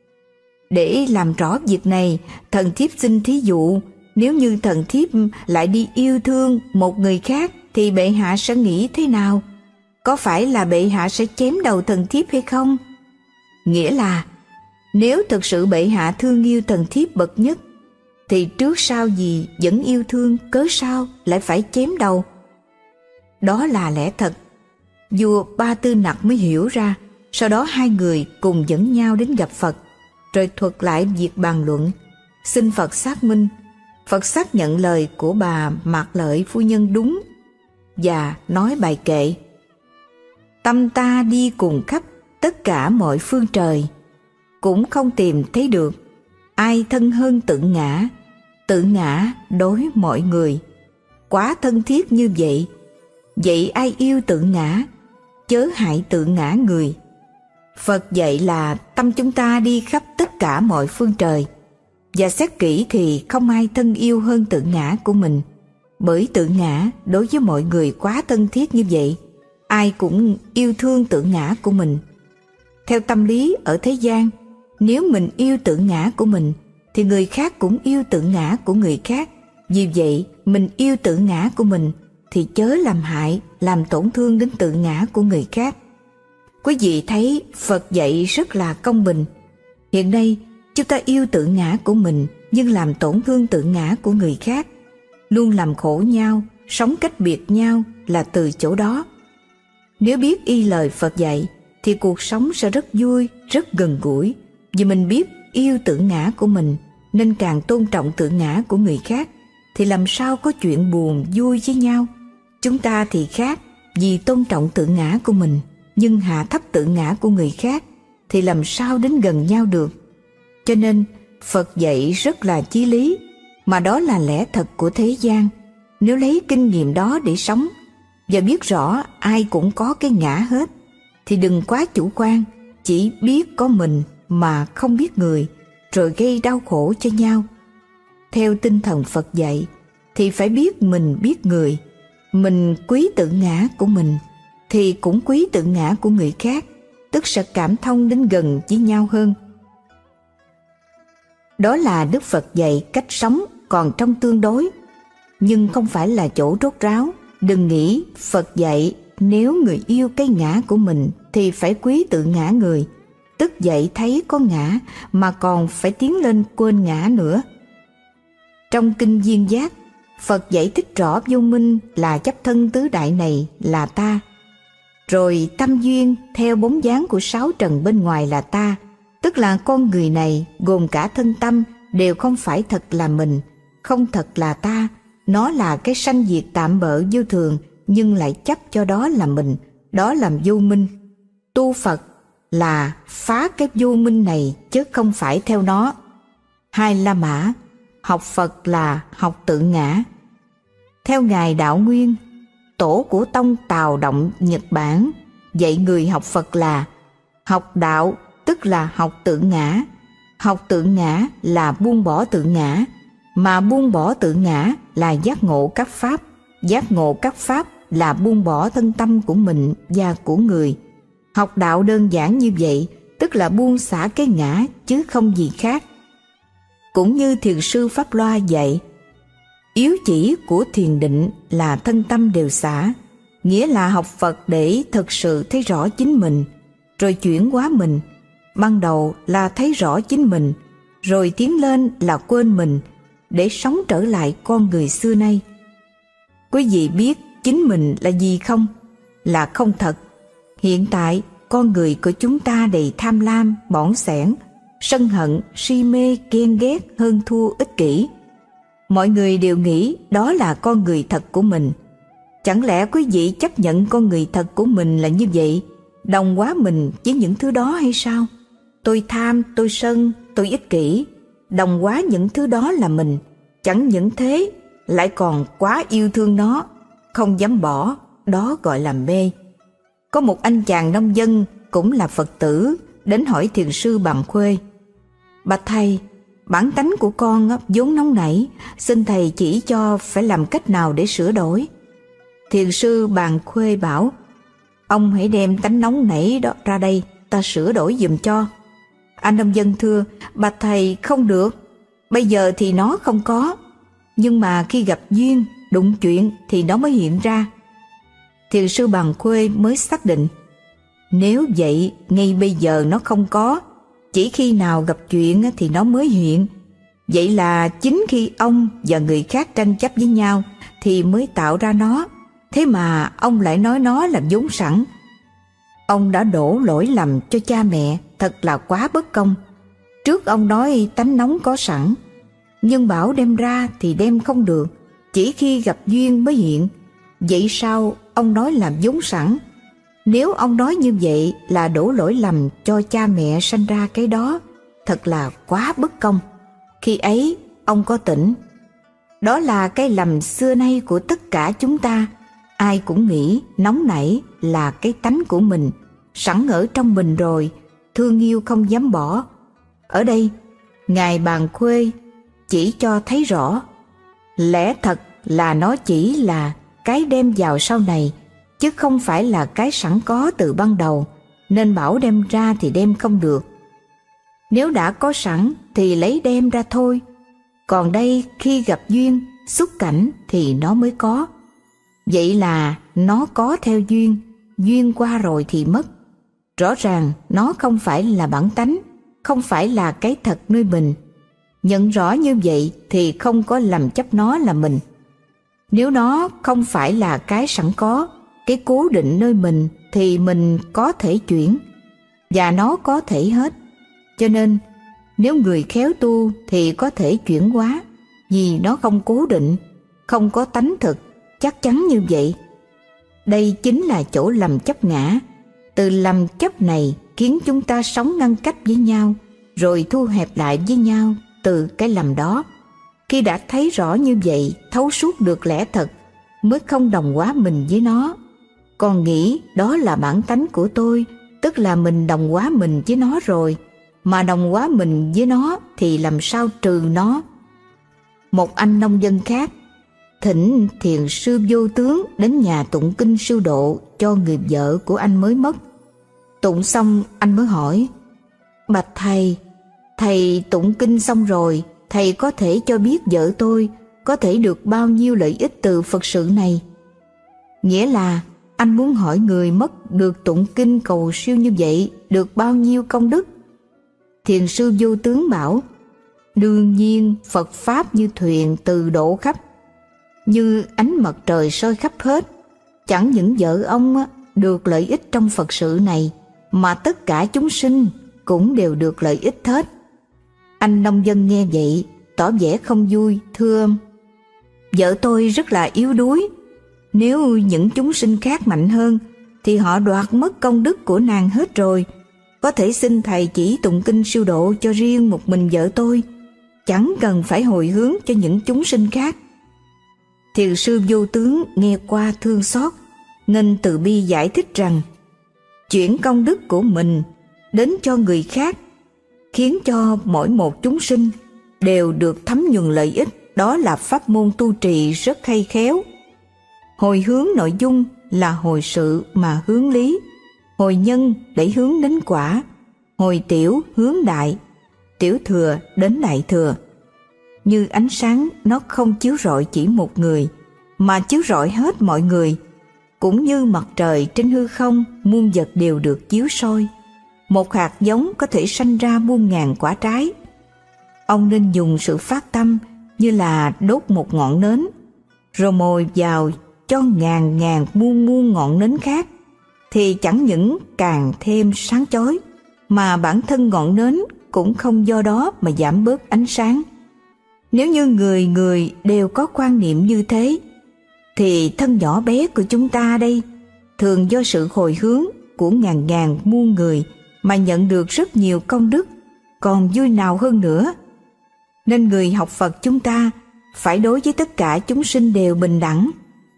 Để làm rõ việc này, thần thiếp xin thí dụ, nếu như thần thiếp lại đi yêu thương một người khác thì bệ hạ sẽ nghĩ thế nào? Có phải là bệ hạ sẽ chém đầu thần thiếp hay không? Nghĩa là nếu thực sự bệ hạ thương yêu thần thiếp bậc nhất thì trước sau gì vẫn yêu thương, cớ sao lại phải chém đầu? Đó là lẽ thật. Vua Ba Tư Nặc mới hiểu ra. Sau đó hai người cùng dẫn nhau đến gặp Phật, rồi thuật lại việc bàn luận, xin Phật xác minh. Phật xác nhận lời của bà Mạc Lợi phu nhân đúng và nói bài kệ: tâm ta đi cùng khắp tất cả mọi phương trời, cũng không tìm thấy được ai thân hơn tự ngã đối mọi người. Quá thân thiết như vậy, vậy ai yêu tự ngã, chớ hại tự ngã người. Phật dạy là tâm chúng ta đi khắp tất cả mọi phương trời, và xét kỹ thì không ai thân yêu hơn tự ngã của mình. Bởi tự ngã đối với mọi người quá thân thiết như vậy, ai cũng yêu thương tự ngã của mình. Theo tâm lý ở thế gian, nếu mình yêu tự ngã của mình thì người khác cũng yêu tự ngã của người khác. Vì vậy, mình yêu tự ngã của mình thì chớ làm hại, làm tổn thương đến tự ngã của người khác. Quý vị thấy Phật dạy rất là công bình. Hiện nay, chúng ta yêu tự ngã của mình nhưng làm tổn thương tự ngã của người khác, luôn làm khổ nhau, sống cách biệt nhau là từ chỗ đó. Nếu biết y lời Phật dạy thì cuộc sống sẽ rất vui, rất gần gũi. Vì mình biết yêu tự ngã của mình nên càng tôn trọng tự ngã của người khác, thì làm sao có chuyện buồn vui với nhau. Chúng ta thì khác, vì tôn trọng tự ngã của mình nhưng hạ thấp tự ngã của người khác thì làm sao đến gần nhau được. Cho nên Phật dạy rất là chí lý, mà đó là lẽ thật của thế gian. Nếu lấy kinh nghiệm đó để sống và biết rõ ai cũng có cái ngã hết thì đừng quá chủ quan, chỉ biết có mình mà không biết người, rồi gây đau khổ cho nhau. Theo tinh thần Phật dạy thì phải biết mình biết người. Mình quý tự ngã của mình thì cũng quý tự ngã của người khác, tức sẽ cảm thông đến gần với nhau hơn. Đó là Đức Phật dạy cách sống còn trong tương đối, nhưng không phải là chỗ rốt ráo. Đừng nghĩ Phật dạy nếu người yêu cái ngã của mình thì phải quý tự ngã người, tức dạy thấy có ngã mà còn phải tiến lên quên ngã nữa. Trong Kinh Duyên Giác, Phật giải thích rõ vô minh là chấp thân tứ đại này là ta, rồi tâm duyên theo bóng dáng của sáu trần bên ngoài là ta, tức là con người này gồm cả thân tâm đều không phải thật là mình, không thật là ta. Nó là cái sanh diệt tạm bợ vô thường, nhưng lại chấp cho đó là mình, đó là vô minh. Tu Phật là phá cái vô minh này chứ không phải theo nó. Hai La Mã, học Phật là học tự ngã. Theo Ngài Đạo Nguyên, tổ của tông Tào Động Nhật Bản, dạy người học Phật là học đạo, tức là học tự ngã. Học tự ngã là buông bỏ tự ngã, mà buông bỏ tự ngã là giác ngộ các pháp. Giác ngộ các pháp là buông bỏ thân tâm của mình và của người. Học đạo đơn giản như vậy, tức là buông xả cái ngã chứ không gì khác. Cũng như Thiền sư Pháp Loa dạy, yếu chỉ của thiền định là thân tâm đều xả, nghĩa là học Phật để thực sự thấy rõ chính mình, rồi chuyển hóa mình. Ban đầu là thấy rõ chính mình, rồi tiến lên là quên mình, để sống trở lại con người xưa nay. Quý vị biết chính mình là gì không? Là không thật. Hiện tại, con người của chúng ta đầy tham lam, bỏng sẻn, sân hận, si mê, ghen ghét, hơn thua, ích kỷ. Mọi người đều nghĩ đó là con người thật của mình. Chẳng lẽ quý vị chấp nhận con người thật của mình là như vậy, đồng hóa mình với những thứ đó hay sao? Tôi tham, tôi sân, tôi ích kỷ, đồng hóa những thứ đó là mình. Chẳng những thế, lại còn quá yêu thương nó, không dám bỏ, đó gọi là mê. Có một anh chàng nông dân cũng là Phật tử đến hỏi Thiền sư Bằng Khuê: Bạch thầy, bản tánh của con vốn nóng nảy, xin thầy chỉ cho phải làm cách nào để sửa đổi. Thiền sư Bằng Khuê bảo: Ông hãy đem tánh nóng nảy đó ra đây, ta sửa đổi giùm cho. Anh nông dân thưa: Bạch thầy, không được, bây giờ thì nó không có, nhưng mà khi gặp duyên, đụng chuyện thì nó mới hiện ra. Thiền sư Bằng Khuê mới xác định, nếu vậy ngay bây giờ nó không có, chỉ khi nào gặp chuyện thì nó mới hiện. Vậy là chính khi ông và người khác tranh chấp với nhau thì mới tạo ra nó. Thế mà ông lại nói nó là vốn sẵn. Ông đã đổ lỗi lầm cho cha mẹ, thật là quá bất công. Trước ông nói tánh nóng có sẵn, nhưng bảo đem ra thì đem không được, chỉ khi gặp duyên mới hiện. Vậy sao ông nói là vốn sẵn? Nếu ông nói như vậy là đổ lỗi lầm cho cha mẹ sanh ra cái đó, thật là quá bất công. Khi ấy ông có tỉnh. Đó là cái lầm xưa nay của tất cả chúng ta. Ai cũng nghĩ nóng nảy là cái tánh của mình, sẵn ở trong mình rồi, thương yêu không dám bỏ. Ở đây, Ngài Bàn Khuê chỉ cho thấy rõ, lẽ thật là nó chỉ là cái đem vào sau này, chứ không phải là cái sẵn có từ ban đầu, nên bảo đem ra thì đem không được. Nếu đã có sẵn thì lấy đem ra thôi. Còn đây khi gặp duyên, xúc cảnh thì nó mới có. Vậy là nó có theo duyên, duyên qua rồi thì mất. Rõ ràng nó không phải là bản tánh, không phải là cái thật nơi mình. Nhận rõ như vậy thì không có lầm chấp nó là mình. Nếu nó không phải là cái sẵn có, cái cố định nơi mình, thì mình có thể chuyển, và nó có thể hết. Cho nên, nếu người khéo tu thì có thể chuyển hóa, vì nó không cố định, không có tánh thực, chắc chắn như vậy. Đây chính là chỗ lầm chấp ngã. Từ lầm chấp này khiến chúng ta sống ngăn cách với nhau, rồi thu hẹp lại với nhau từ cái lầm đó. Khi đã thấy rõ như vậy, thấu suốt được lẽ thật, mới không đồng hóa mình với nó. Còn nghĩ đó là bản tánh của tôi, tức là mình đồng hóa mình với nó rồi. Mà đồng hóa mình với nó thì làm sao trừ nó? Một anh nông dân khác thỉnh Thiền sư Vô Tướng đến nhà tụng kinh siêu độ cho người vợ của anh mới mất. Tụng xong anh mới hỏi: Bạch thầy, thầy tụng kinh xong rồi, thầy có thể cho biết vợ tôi có thể được bao nhiêu lợi ích từ Phật sự này? Nghĩa là anh muốn hỏi người mất được tụng kinh cầu siêu như vậy được bao nhiêu công đức? Thiền sư Vô Tướng bảo: đương nhiên Phật Pháp như thuyền từ độ khắp, như ánh mặt trời soi khắp hết. Chẳng những vợ ông được lợi ích trong Phật sự này, mà tất cả chúng sinh cũng đều được lợi ích hết. Anh nông dân nghe vậy, tỏ vẻ không vui, thưa: vợ tôi rất là yếu đuối. Nếu những chúng sinh khác mạnh hơn, thì họ đoạt mất công đức của nàng hết rồi. Có thể xin thầy chỉ tụng kinh siêu độ cho riêng một mình vợ tôi, chẳng cần phải hồi hướng cho những chúng sinh khác. Thiền sư Vô Tướng nghe qua thương xót, nên từ bi giải thích rằng chuyển công đức của mình đến cho người khác, khiến cho mỗi một chúng sinh đều được thấm nhuần lợi ích, đó là pháp môn tu trì rất hay khéo. Hồi hướng nội dung là hồi sự mà hướng lý, hồi nhân để hướng đến quả, hồi tiểu hướng đại, tiểu thừa đến đại thừa. Như ánh sáng nó không chiếu rọi chỉ một người, mà chiếu rọi hết mọi người. Cũng như mặt trời trên hư không, muôn vật đều được chiếu soi. Một hạt giống có thể sanh ra muôn ngàn quả trái. Ông nên dùng sự phát tâm như là đốt một ngọn nến, rồi mồi vào cho ngàn ngàn muôn muôn ngọn nến khác, thì chẳng những càng thêm sáng chói, mà bản thân ngọn nến cũng không do đó mà giảm bớt ánh sáng. Nếu như người người đều có quan niệm như thế, thì thân nhỏ bé của chúng ta đây thường do sự hồi hướng của ngàn ngàn muôn người mà nhận được rất nhiều công đức, còn vui nào hơn nữa. Nên người học Phật chúng ta phải đối với tất cả chúng sinh đều bình đẳng.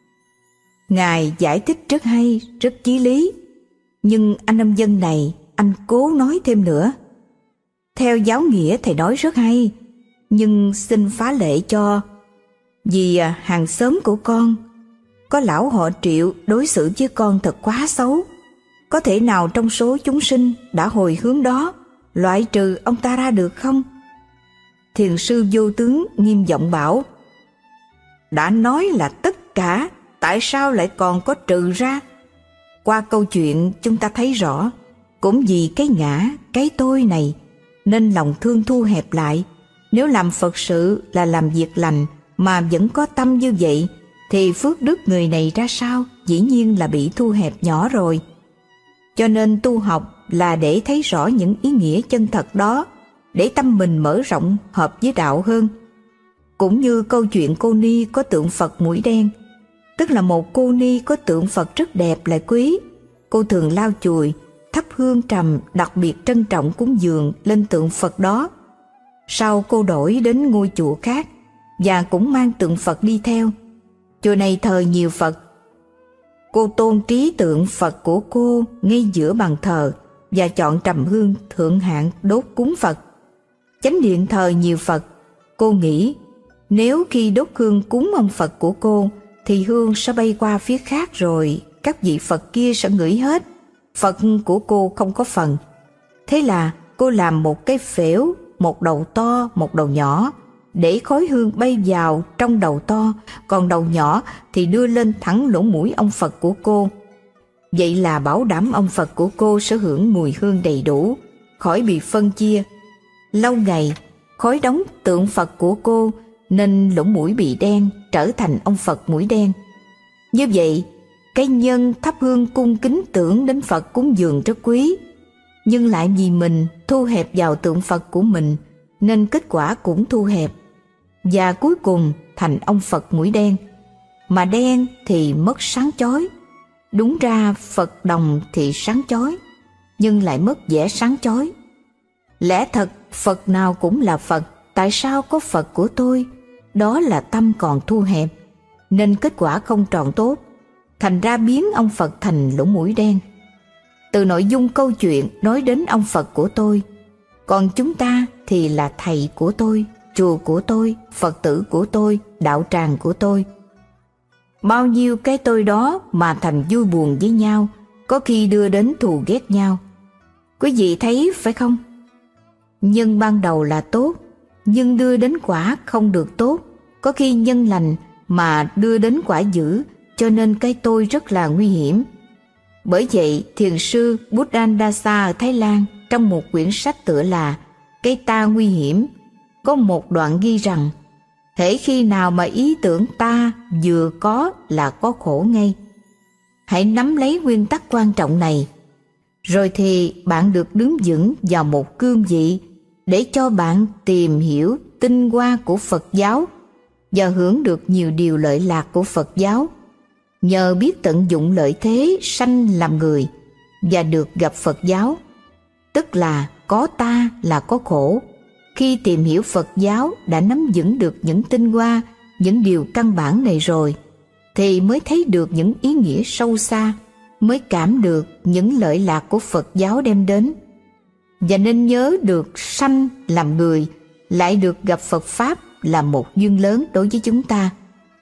Ngài giải thích rất hay, rất chí lý, nhưng anh nông dân này, anh cố nói thêm nữa. Theo giáo nghĩa thầy nói rất hay, nhưng xin phá lệ cho. Vì hàng xóm của con, có lão họ Triệu đối xử với con thật quá xấu. Có thể nào trong số chúng sinh đã hồi hướng đó loại trừ ông ta ra được không? Thiền sư Vô Tướng nghiêm giọng bảo: đã nói là tất cả, tại sao lại còn có trừ ra? Qua câu chuyện chúng ta thấy rõ, cũng vì cái ngã, cái tôi này, nên lòng thương thu hẹp lại. Nếu làm Phật sự là làm việc lành mà vẫn có tâm như vậy, thì phước đức người này ra sao? Dĩ nhiên là bị thu hẹp nhỏ rồi. Cho nên tu học là để thấy rõ những ý nghĩa chân thật đó, để tâm mình mở rộng hợp với đạo hơn. Cũng như câu chuyện cô Ni có tượng Phật mũi đen, tức là một cô Ni có tượng Phật rất đẹp lại quý. Cô thường lau chùi, thắp hương trầm, đặc biệt trân trọng cúng dường lên tượng Phật đó. Sau cô đổi đến ngôi chùa khác và cũng mang tượng Phật đi theo. Chùa này thờ nhiều Phật. Cô tôn trí tượng Phật của cô ngay giữa bàn thờ và chọn trầm hương thượng hạng đốt cúng Phật. Chánh điện thờ nhiều Phật. Cô nghĩ nếu khi đốt hương cúng ông Phật của cô thì hương sẽ bay qua phía khác, rồi các vị Phật kia sẽ ngửi hết. Phật của cô không có phần. Thế là cô làm một cái phễu, một đầu to, một đầu nhỏ, để khói hương bay vào trong đầu to, còn đầu nhỏ thì đưa lên thẳng lỗ mũi ông Phật của cô. Vậy là bảo đảm ông Phật của cô sẽ hưởng mùi hương đầy đủ, khỏi bị phân chia. Lâu ngày, khói đóng tượng Phật của cô nên lỗ mũi bị đen, trở thành ông Phật mũi đen. Như vậy, cái nhân thắp hương cung kính tưởng đến Phật cúng dường rất quý, nhưng lại vì mình thu hẹp vào tượng Phật của mình, nên kết quả cũng thu hẹp, và cuối cùng thành ông Phật mũi đen. Mà đen thì mất sáng chói. Đúng ra Phật đồng thì sáng chói, nhưng lại mất vẻ sáng chói. Lẽ thật Phật nào cũng là Phật, tại sao có Phật của tôi? Đó là tâm còn thu hẹp, nên kết quả không tròn tốt, thành ra biến ông Phật thành lỗ mũi đen. Từ nội dung câu chuyện nói đến ông Phật của tôi, còn chúng ta thì là thầy của tôi, chùa của tôi, Phật tử của tôi, đạo tràng của tôi. Bao nhiêu cái tôi đó mà thành vui buồn với nhau, có khi đưa đến thù ghét nhau. Quý vị thấy phải không? Nhân ban đầu là tốt, nhưng đưa đến quả không được tốt. Có khi nhân lành mà đưa đến quả dữ, cho nên cái tôi rất là nguy hiểm. Bởi vậy, thiền sư Buddhadasa ở Thái Lan trong một quyển sách tựa là Cái ta nguy hiểm, có một đoạn ghi rằng: hễ khi nào mà ý tưởng ta vừa có là có khổ ngay. Hãy nắm lấy nguyên tắc quan trọng này, rồi thì bạn được đứng vững vào một cương vị để cho bạn tìm hiểu tinh hoa của Phật giáo và hưởng được nhiều điều lợi lạc của Phật giáo, nhờ biết tận dụng lợi thế sanh làm người và được gặp Phật giáo. Tức là có ta là có khổ, Khi tìm hiểu Phật giáo đã nắm vững được những tinh hoa, những điều căn bản này rồi, thì mới thấy được những ý nghĩa sâu xa, mới cảm được những lợi lạc của Phật giáo đem đến. Và nên nhớ được sanh làm người, lại được gặp Phật Pháp là một duyên lớn đối với chúng ta.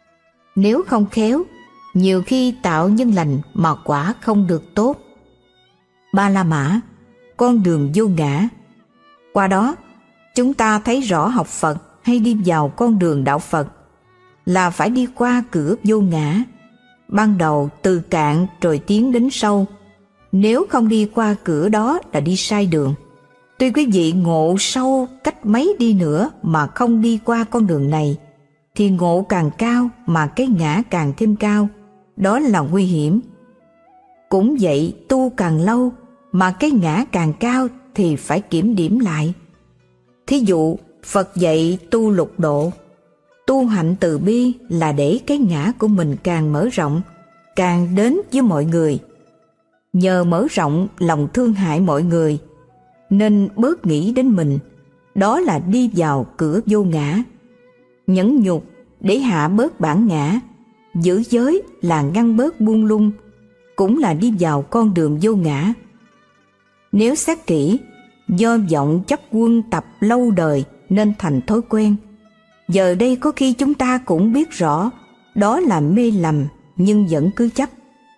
Nếu không khéo, nhiều khi tạo nhân lành mà quả không được tốt. Ba La Mã, con đường vô ngã. Qua đó, chúng ta thấy rõ học Phật hay đi vào con đường đạo Phật là phải đi qua cửa vô ngã. Ban đầu từ cạn rồi tiến đến sâu. Nếu không đi qua cửa đó là đi sai đường. Tuy quý vị ngộ sâu cách mấy đi nữa mà không đi qua con đường này, thì ngộ càng cao mà cái ngã càng thêm cao. Đó là nguy hiểm. Cũng vậy, tu càng lâu mà cái ngã càng cao thì phải kiểm điểm lại. Thí dụ, Phật dạy tu lục độ. Tu hạnh từ bi là để cái ngã của mình càng mở rộng, càng đến với mọi người. Nhờ mở rộng lòng thương hại mọi người, nên bớt nghĩ đến mình. Đó là đi vào cửa vô ngã. Nhẫn nhục để hạ bớt bản ngã. Giữ giới là ngăn bớt buông lung, cũng là đi vào con đường vô ngã. Nếu xét kỹ, do vọng chấp quân tập lâu đời nên thành thói quen. Giờ đây có khi chúng ta cũng biết rõ đó là mê lầm, nhưng vẫn cứ chấp.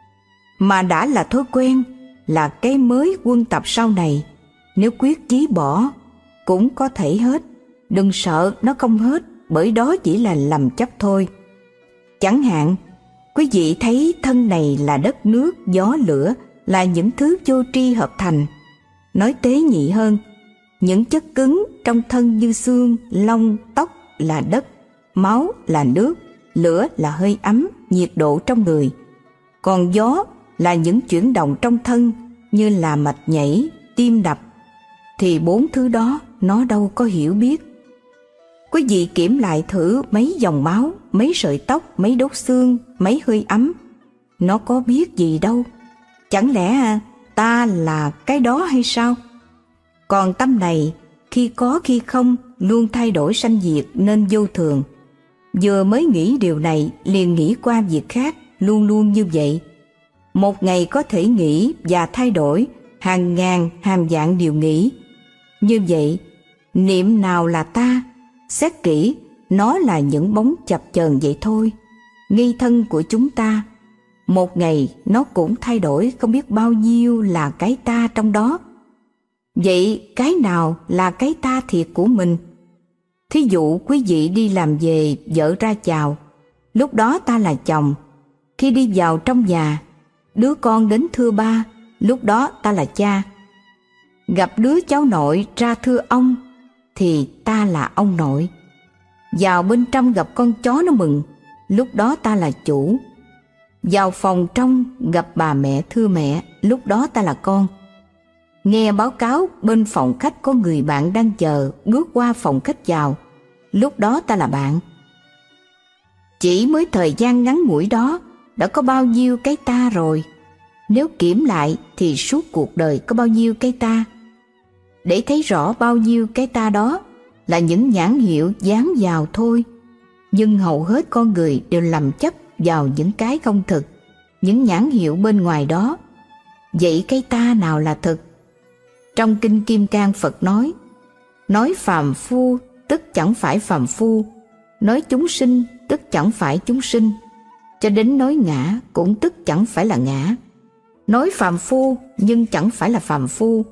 Mà đã là thói quen, là cái mới quân tập sau này. Nếu quyết chí bỏ, cũng có thể hết. Đừng sợ nó không hết, bởi đó chỉ là lầm chấp thôi. Chẳng hạn, quý vị thấy thân này là đất nước, gió lửa, là những thứ vô tri hợp thành. Nói tế nhị hơn, những chất cứng trong thân như xương, lông, tóc là đất, máu là nước, lửa là hơi ấm, nhiệt độ trong người. Còn gió là những chuyển động trong thân như là mạch nhảy, tim đập. Thì bốn thứ đó nó đâu có hiểu biết. Quý vị kiểm lại thử mấy dòng máu, mấy sợi tóc, mấy đốt xương, mấy hơi ấm. Nó có biết gì đâu. Chẳng lẽ ta là cái đó hay sao? Còn tâm này, khi có khi không, luôn thay đổi sanh diệt nên vô thường. Vừa mới nghĩ điều này, liền nghĩ qua việc khác, luôn luôn như vậy. Một ngày có thể nghĩ và thay đổi hàng ngàn hàng vạn điều nghĩ. Như vậy, niệm nào là ta? Xét kỹ, nó là những bóng chập chờn vậy thôi. Nghi thân của chúng ta, một ngày nó cũng thay đổi không biết bao nhiêu là cái ta trong đó. Vậy cái nào là cái ta thiệt của mình? Thí dụ quý vị đi làm về, vợ ra chào, lúc đó ta là chồng. Khi đi vào trong nhà, đứa con đến thưa ba, lúc đó ta là cha. Gặp đứa cháu nội ra thưa ông, thì ta là ông nội. Vào bên trong gặp con chó nó mừng, lúc đó ta là chủ. Vào phòng trong gặp bà mẹ thưa mẹ, lúc đó ta là con. Nghe báo cáo bên phòng khách có người bạn đang chờ, bước qua phòng khách vào, lúc đó ta là bạn. Chỉ mới thời gian ngắn ngủi đó đã có bao nhiêu cái ta rồi. Nếu kiểm lại thì suốt cuộc đời có bao nhiêu cái ta. Để thấy rõ bao nhiêu cái ta đó là những nhãn hiệu dán vào thôi. Nhưng hầu hết con người đều lầm chấp vào những cái không thực, những nhãn hiệu bên ngoài đó. Vậy cái ta nào là thực? Trong Kinh Kim Cang Phật nói phàm phu tức chẳng phải phàm phu, nói chúng sinh tức chẳng phải chúng sinh, cho đến nói ngã cũng tức chẳng phải là ngã. Nói phàm phu nhưng chẳng phải là phàm phu.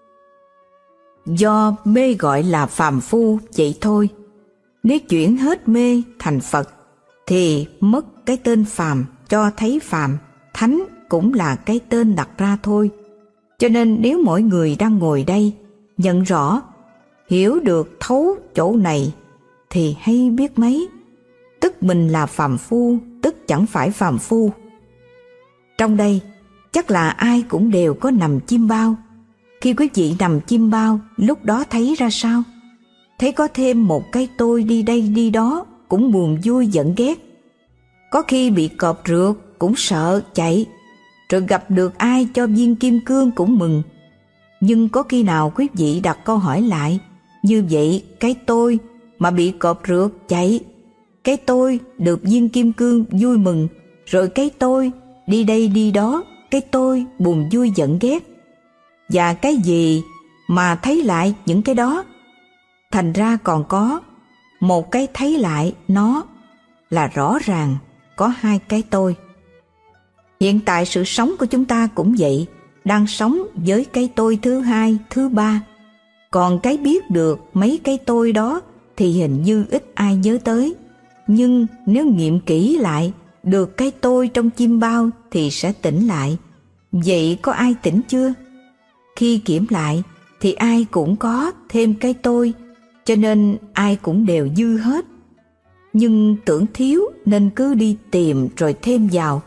Do mê gọi là phàm phu vậy thôi. Nếu chuyển hết mê thành Phật thì mất cái tên phàm, cho thấy phàm, thánh cũng là cái tên đặt ra thôi. Cho nên nếu mỗi người đang ngồi đây nhận rõ, hiểu được thấu chỗ này thì hay biết mấy. Tức mình là phàm phu, tức chẳng phải phàm phu. Trong đây chắc là ai cũng đều có nằm chim bao. Khi quý vị nằm chim bao, lúc đó thấy ra sao? Thấy có thêm một cái tôi đi đây đi đó, cũng buồn vui giận ghét. Có khi bị cọp rượt cũng sợ chạy, rồi gặp được ai cho viên kim cương cũng mừng. Nhưng có khi nào quý vị đặt câu hỏi lại, Như vậy cái tôi mà bị cọp rượt chạy, cái tôi được viên kim cương vui mừng, rồi cái tôi đi đây đi đó, cái tôi buồn vui giận ghét. Và cái gì mà thấy lại những cái đó? Thành ra còn có một cái thấy lại nó, là rõ ràng có hai cái tôi. Hiện tại sự sống của chúng ta cũng vậy, đang sống với cái tôi thứ hai, thứ ba. Còn cái biết được mấy cái tôi đó thì hình như ít ai nhớ tới. Nhưng nếu nghiệm kỹ lại, được cái tôi trong chim bao thì sẽ tỉnh lại. Vậy có ai tỉnh chưa? Khi kiểm lại thì ai cũng có thêm cái tôi, cho nên ai cũng đều dư hết. Nhưng tưởng thiếu nên cứ đi tìm rồi thêm vào.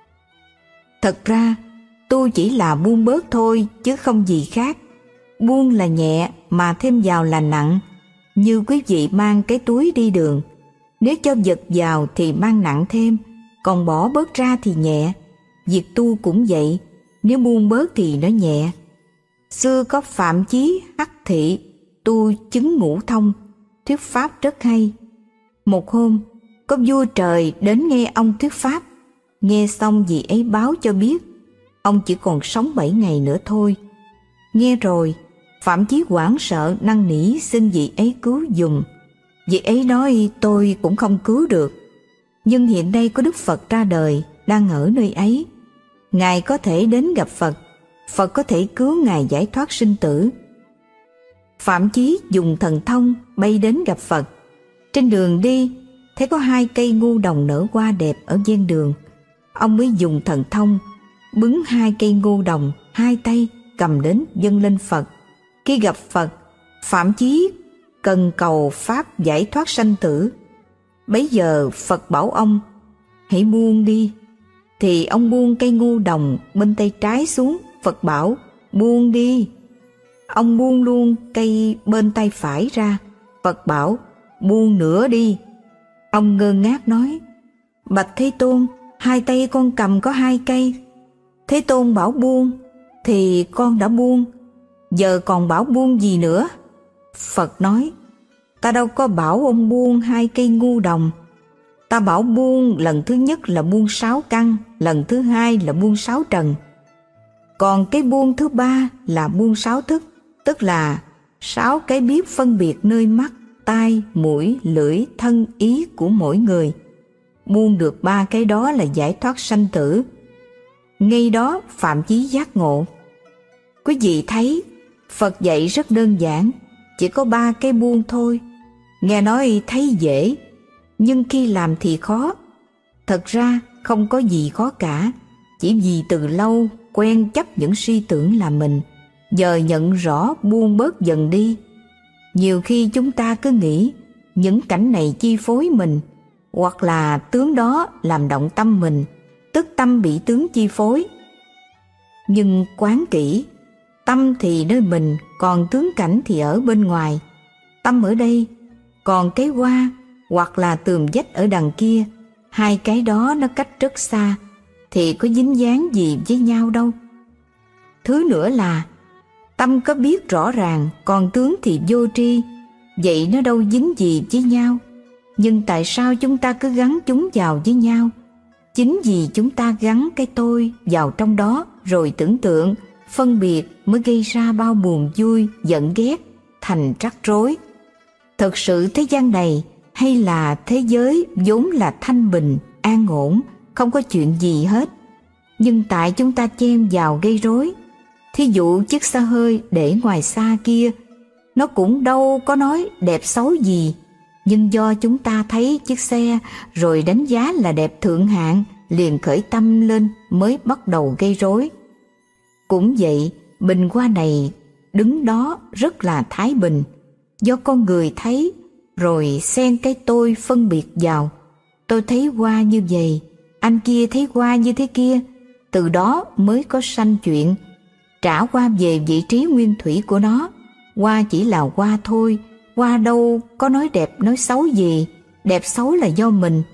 Thật ra tu chỉ là buông bớt thôi chứ không gì khác. Buông là nhẹ mà thêm vào là nặng. Như quý vị mang cái túi đi đường, nếu cho vật vào thì mang nặng thêm, còn bỏ bớt ra thì nhẹ. Việc tu cũng vậy, nếu buông bớt thì nó nhẹ. Xưa có Phạm Chí Hắc Thị tu chứng ngũ thông, thuyết pháp rất hay. Một hôm, có vua trời đến nghe ông thuyết pháp. Nghe xong vị ấy báo cho biết, ông chỉ còn sống 7 ngày nữa thôi. Nghe rồi, Phạm Chí hoảng sợ năn nỉ xin vị ấy cứu giùm. Vị ấy nói tôi cũng không cứu được, nhưng hiện nay có Đức Phật ra đời, đang ở nơi ấy. Ngài có thể đến gặp Phật, Phật có thể cứu Ngài giải thoát sinh tử. Phạm Chí dùng thần thông bay đến gặp Phật. Trên đường đi, thấy có 2 cây ngu đồng nở hoa đẹp ở ven đường. Ông mới dùng thần thông bứng 2 cây ngu đồng, 2 tay cầm đến dâng lên Phật. Khi gặp Phật, Phạm Chí cần cầu pháp giải thoát sanh tử. Bấy giờ Phật bảo ông hãy buông đi. Thì ông buông cây ngu đồng bên tay trái xuống. Phật bảo buông đi. Ông buông luôn cây bên tay phải ra. Phật bảo buông nữa đi. Ông ngơ ngác nói: Bạch Thế Tôn, 2 tay con cầm có 2 cây. Thế Tôn bảo buông thì con đã buông, giờ còn bảo buông gì nữa? Phật nói: Ta đâu có bảo ông buông 2 cây ngu đồng. Ta bảo buông lần thứ nhất là buông 6 căn, lần thứ hai là buông 6 trần. Còn cái buông thứ 3 là buông 6 thức, tức là 6 cái biết phân biệt nơi mắt, tai, mũi, lưỡi, thân, ý của mỗi người. Buông được 3 cái đó là giải thoát sanh tử. Ngay đó Phạm Chí giác ngộ. Quý vị thấy Phật dạy rất đơn giản, chỉ có 3 cái buông thôi. Nghe nói thấy dễ, nhưng khi làm thì khó. Thật ra không có gì khó cả, chỉ vì từ lâu quen chấp những suy tưởng là mình, giờ nhận rõ buông bớt dần đi. Nhiều khi chúng ta cứ nghĩ những cảnh này chi phối mình, hoặc là tướng đó làm động tâm mình, tức tâm bị tướng chi phối. Nhưng quán kỹ, tâm thì nơi mình, còn tướng cảnh thì ở bên ngoài. Tâm ở đây, còn cái hoa hoặc là tường vách ở đằng kia, 2 cái đó nó cách rất xa, thì có dính dáng gì với nhau đâu. Thứ nữa là tâm có biết rõ ràng, còn tướng thì vô tri, vậy nó đâu dính gì với nhau. Nhưng tại sao chúng ta cứ gắn chúng vào với nhau? Chính vì chúng ta gắn cái tôi vào trong đó, rồi tưởng tượng, phân biệt mới gây ra bao buồn vui, giận ghét, thành rắc rối. Thực sự thế gian này hay là thế giới vốn là thanh bình, an ổn, không có chuyện gì hết. Nhưng tại chúng ta chen vào gây rối. Thí dụ chiếc xe hơi để ngoài xa kia, nó cũng đâu có nói đẹp xấu gì, nhưng do chúng ta thấy chiếc xe rồi đánh giá là đẹp thượng hạng, liền khởi tâm lên mới bắt đầu gây rối. Cũng vậy, bình hoa này đứng đó rất là thái bình, do con người thấy rồi xen cái tôi phân biệt vào. Tôi thấy hoa như vậy, anh kia thấy hoa như thế kia, từ đó mới có sanh chuyện. Trả hoa về vị trí nguyên thủy của nó, hoa chỉ là hoa thôi, hoa đâu có nói đẹp nói xấu gì, đẹp xấu là do mình.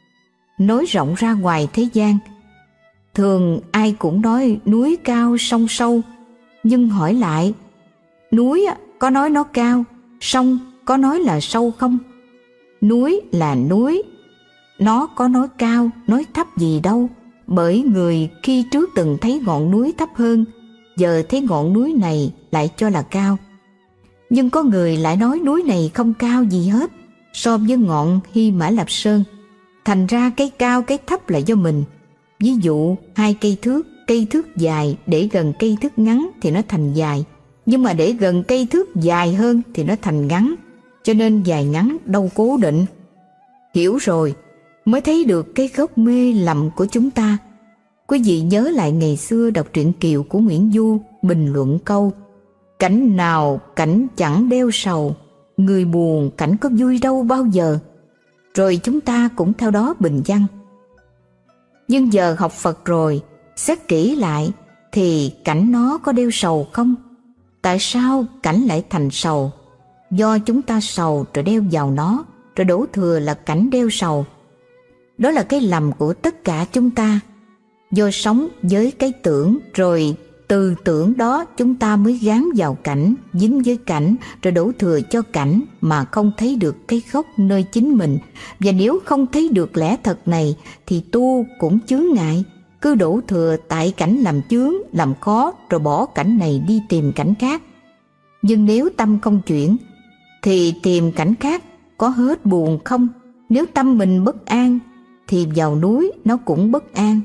Nói rộng ra ngoài thế gian, thường ai cũng nói núi cao sông sâu, nhưng hỏi lại, núi có nói nó cao, Sông có nói là sâu không? Núi là núi, nó có nói cao, nói thấp gì đâu. Bởi người khi trước từng thấy ngọn núi thấp hơn, giờ thấy ngọn núi này lại cho là cao. Nhưng có người lại nói núi này không cao gì hết so với ngọn Hy Mã Lạp Sơn. Thành ra cái cao cái thấp là do mình. Ví dụ 2 cây thước dài để gần cây thước ngắn thì nó thành dài, nhưng mà để gần cây thước dài hơn thì nó thành ngắn, cho nên dài ngắn đâu cố định. Hiểu rồi mới thấy được cái gốc mê lầm của chúng ta. Quý vị nhớ lại ngày xưa đọc truyện Kiều của Nguyễn Du bình luận câu: cảnh nào cảnh chẳng đeo sầu, người buồn cảnh có vui đâu bao giờ. Rồi chúng ta cũng theo đó bình văn. Nhưng giờ học Phật rồi, xét kỹ lại thì cảnh nó có đeo sầu không? Tại sao cảnh lại thành sầu? Do chúng ta sầu rồi đeo vào nó, rồi đổ thừa là cảnh đeo sầu. Đó là cái lầm của tất cả chúng ta. Do sống với cái tưởng, rồi từ tưởng đó chúng ta mới gán vào cảnh, dính với cảnh, rồi đổ thừa cho cảnh mà không thấy được cái gốc nơi chính mình. Và nếu không thấy được lẽ thật này thì tu cũng chướng ngại, cứ đổ thừa tại cảnh làm chướng, làm khó, rồi bỏ cảnh này đi tìm cảnh khác. Nhưng nếu tâm không chuyển thì tìm cảnh khác có hết buồn không? Nếu tâm mình bất an thì vào núi nó cũng bất an.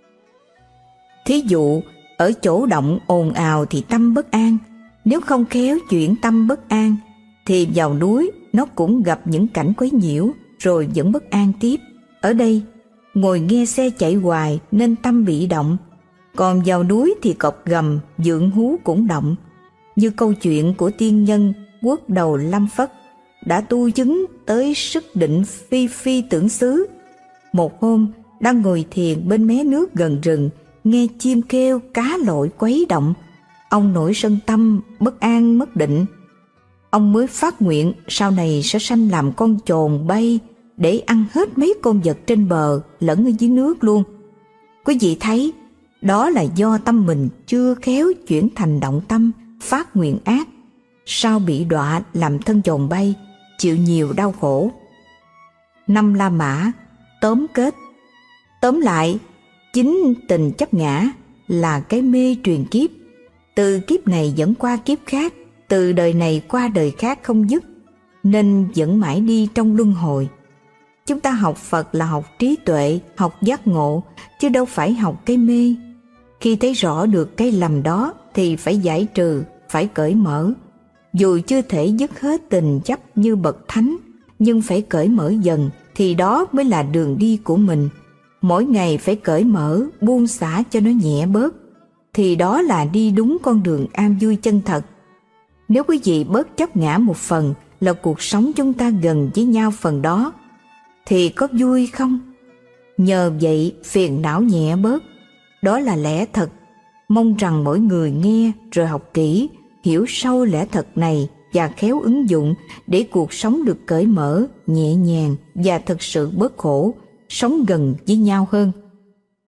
Thí dụ ở chỗ động ồn ào thì tâm bất an, nếu không khéo chuyển tâm bất an thì vào núi nó cũng gặp những cảnh quấy nhiễu rồi vẫn bất an tiếp. Ở đây ngồi nghe xe chạy hoài nên tâm bị động, còn vào núi thì cọp gầm dượng hú cũng động. Như câu chuyện của tiên nhân Quốc Đầu Lâm Phất đã tu chứng tới sức định phi phi tưởng xứ. Một hôm đang ngồi thiền bên mé nước gần rừng, nghe chim kêu, cá lội quấy động, ông nổi sân tâm, bất an mất định. Ông mới phát nguyện sau này sẽ sanh làm con chồn bay để ăn hết mấy con vật trên bờ lẫn ở dưới nước luôn. Quý vị thấy, đó là do tâm mình chưa khéo chuyển thành động tâm, phát nguyện ác, sao bị đọa làm thân chồn bay, chịu nhiều đau khổ. 5 La Mã tóm kết. Tóm lại, chính tình chấp ngã là cái mê truyền kiếp, từ kiếp này dẫn qua kiếp khác, từ đời này qua đời khác không dứt, nên vẫn mãi đi trong luân hồi. Chúng ta học Phật là học trí tuệ, học giác ngộ, chứ đâu phải học cái mê. Khi thấy rõ được cái lầm đó thì phải giải trừ, phải cởi mở. Dù chưa thể dứt hết tình chấp như bậc thánh, nhưng phải cởi mở dần thì đó mới là đường đi của mình. Mỗi ngày phải cởi mở, buông xả cho nó nhẹ bớt, thì đó là đi đúng con đường an vui chân thật. Nếu quý vị bớt chấp ngã một phần là cuộc sống chúng ta gần với nhau phần đó, thì có vui không? Nhờ vậy phiền não nhẹ bớt. Đó là lẽ thật. Mong rằng mỗi người nghe rồi học kỹ, hiểu sâu lẽ thật này và khéo ứng dụng để cuộc sống được cởi mở, nhẹ nhàng và thực sự bớt khổ, sống gần với nhau hơn.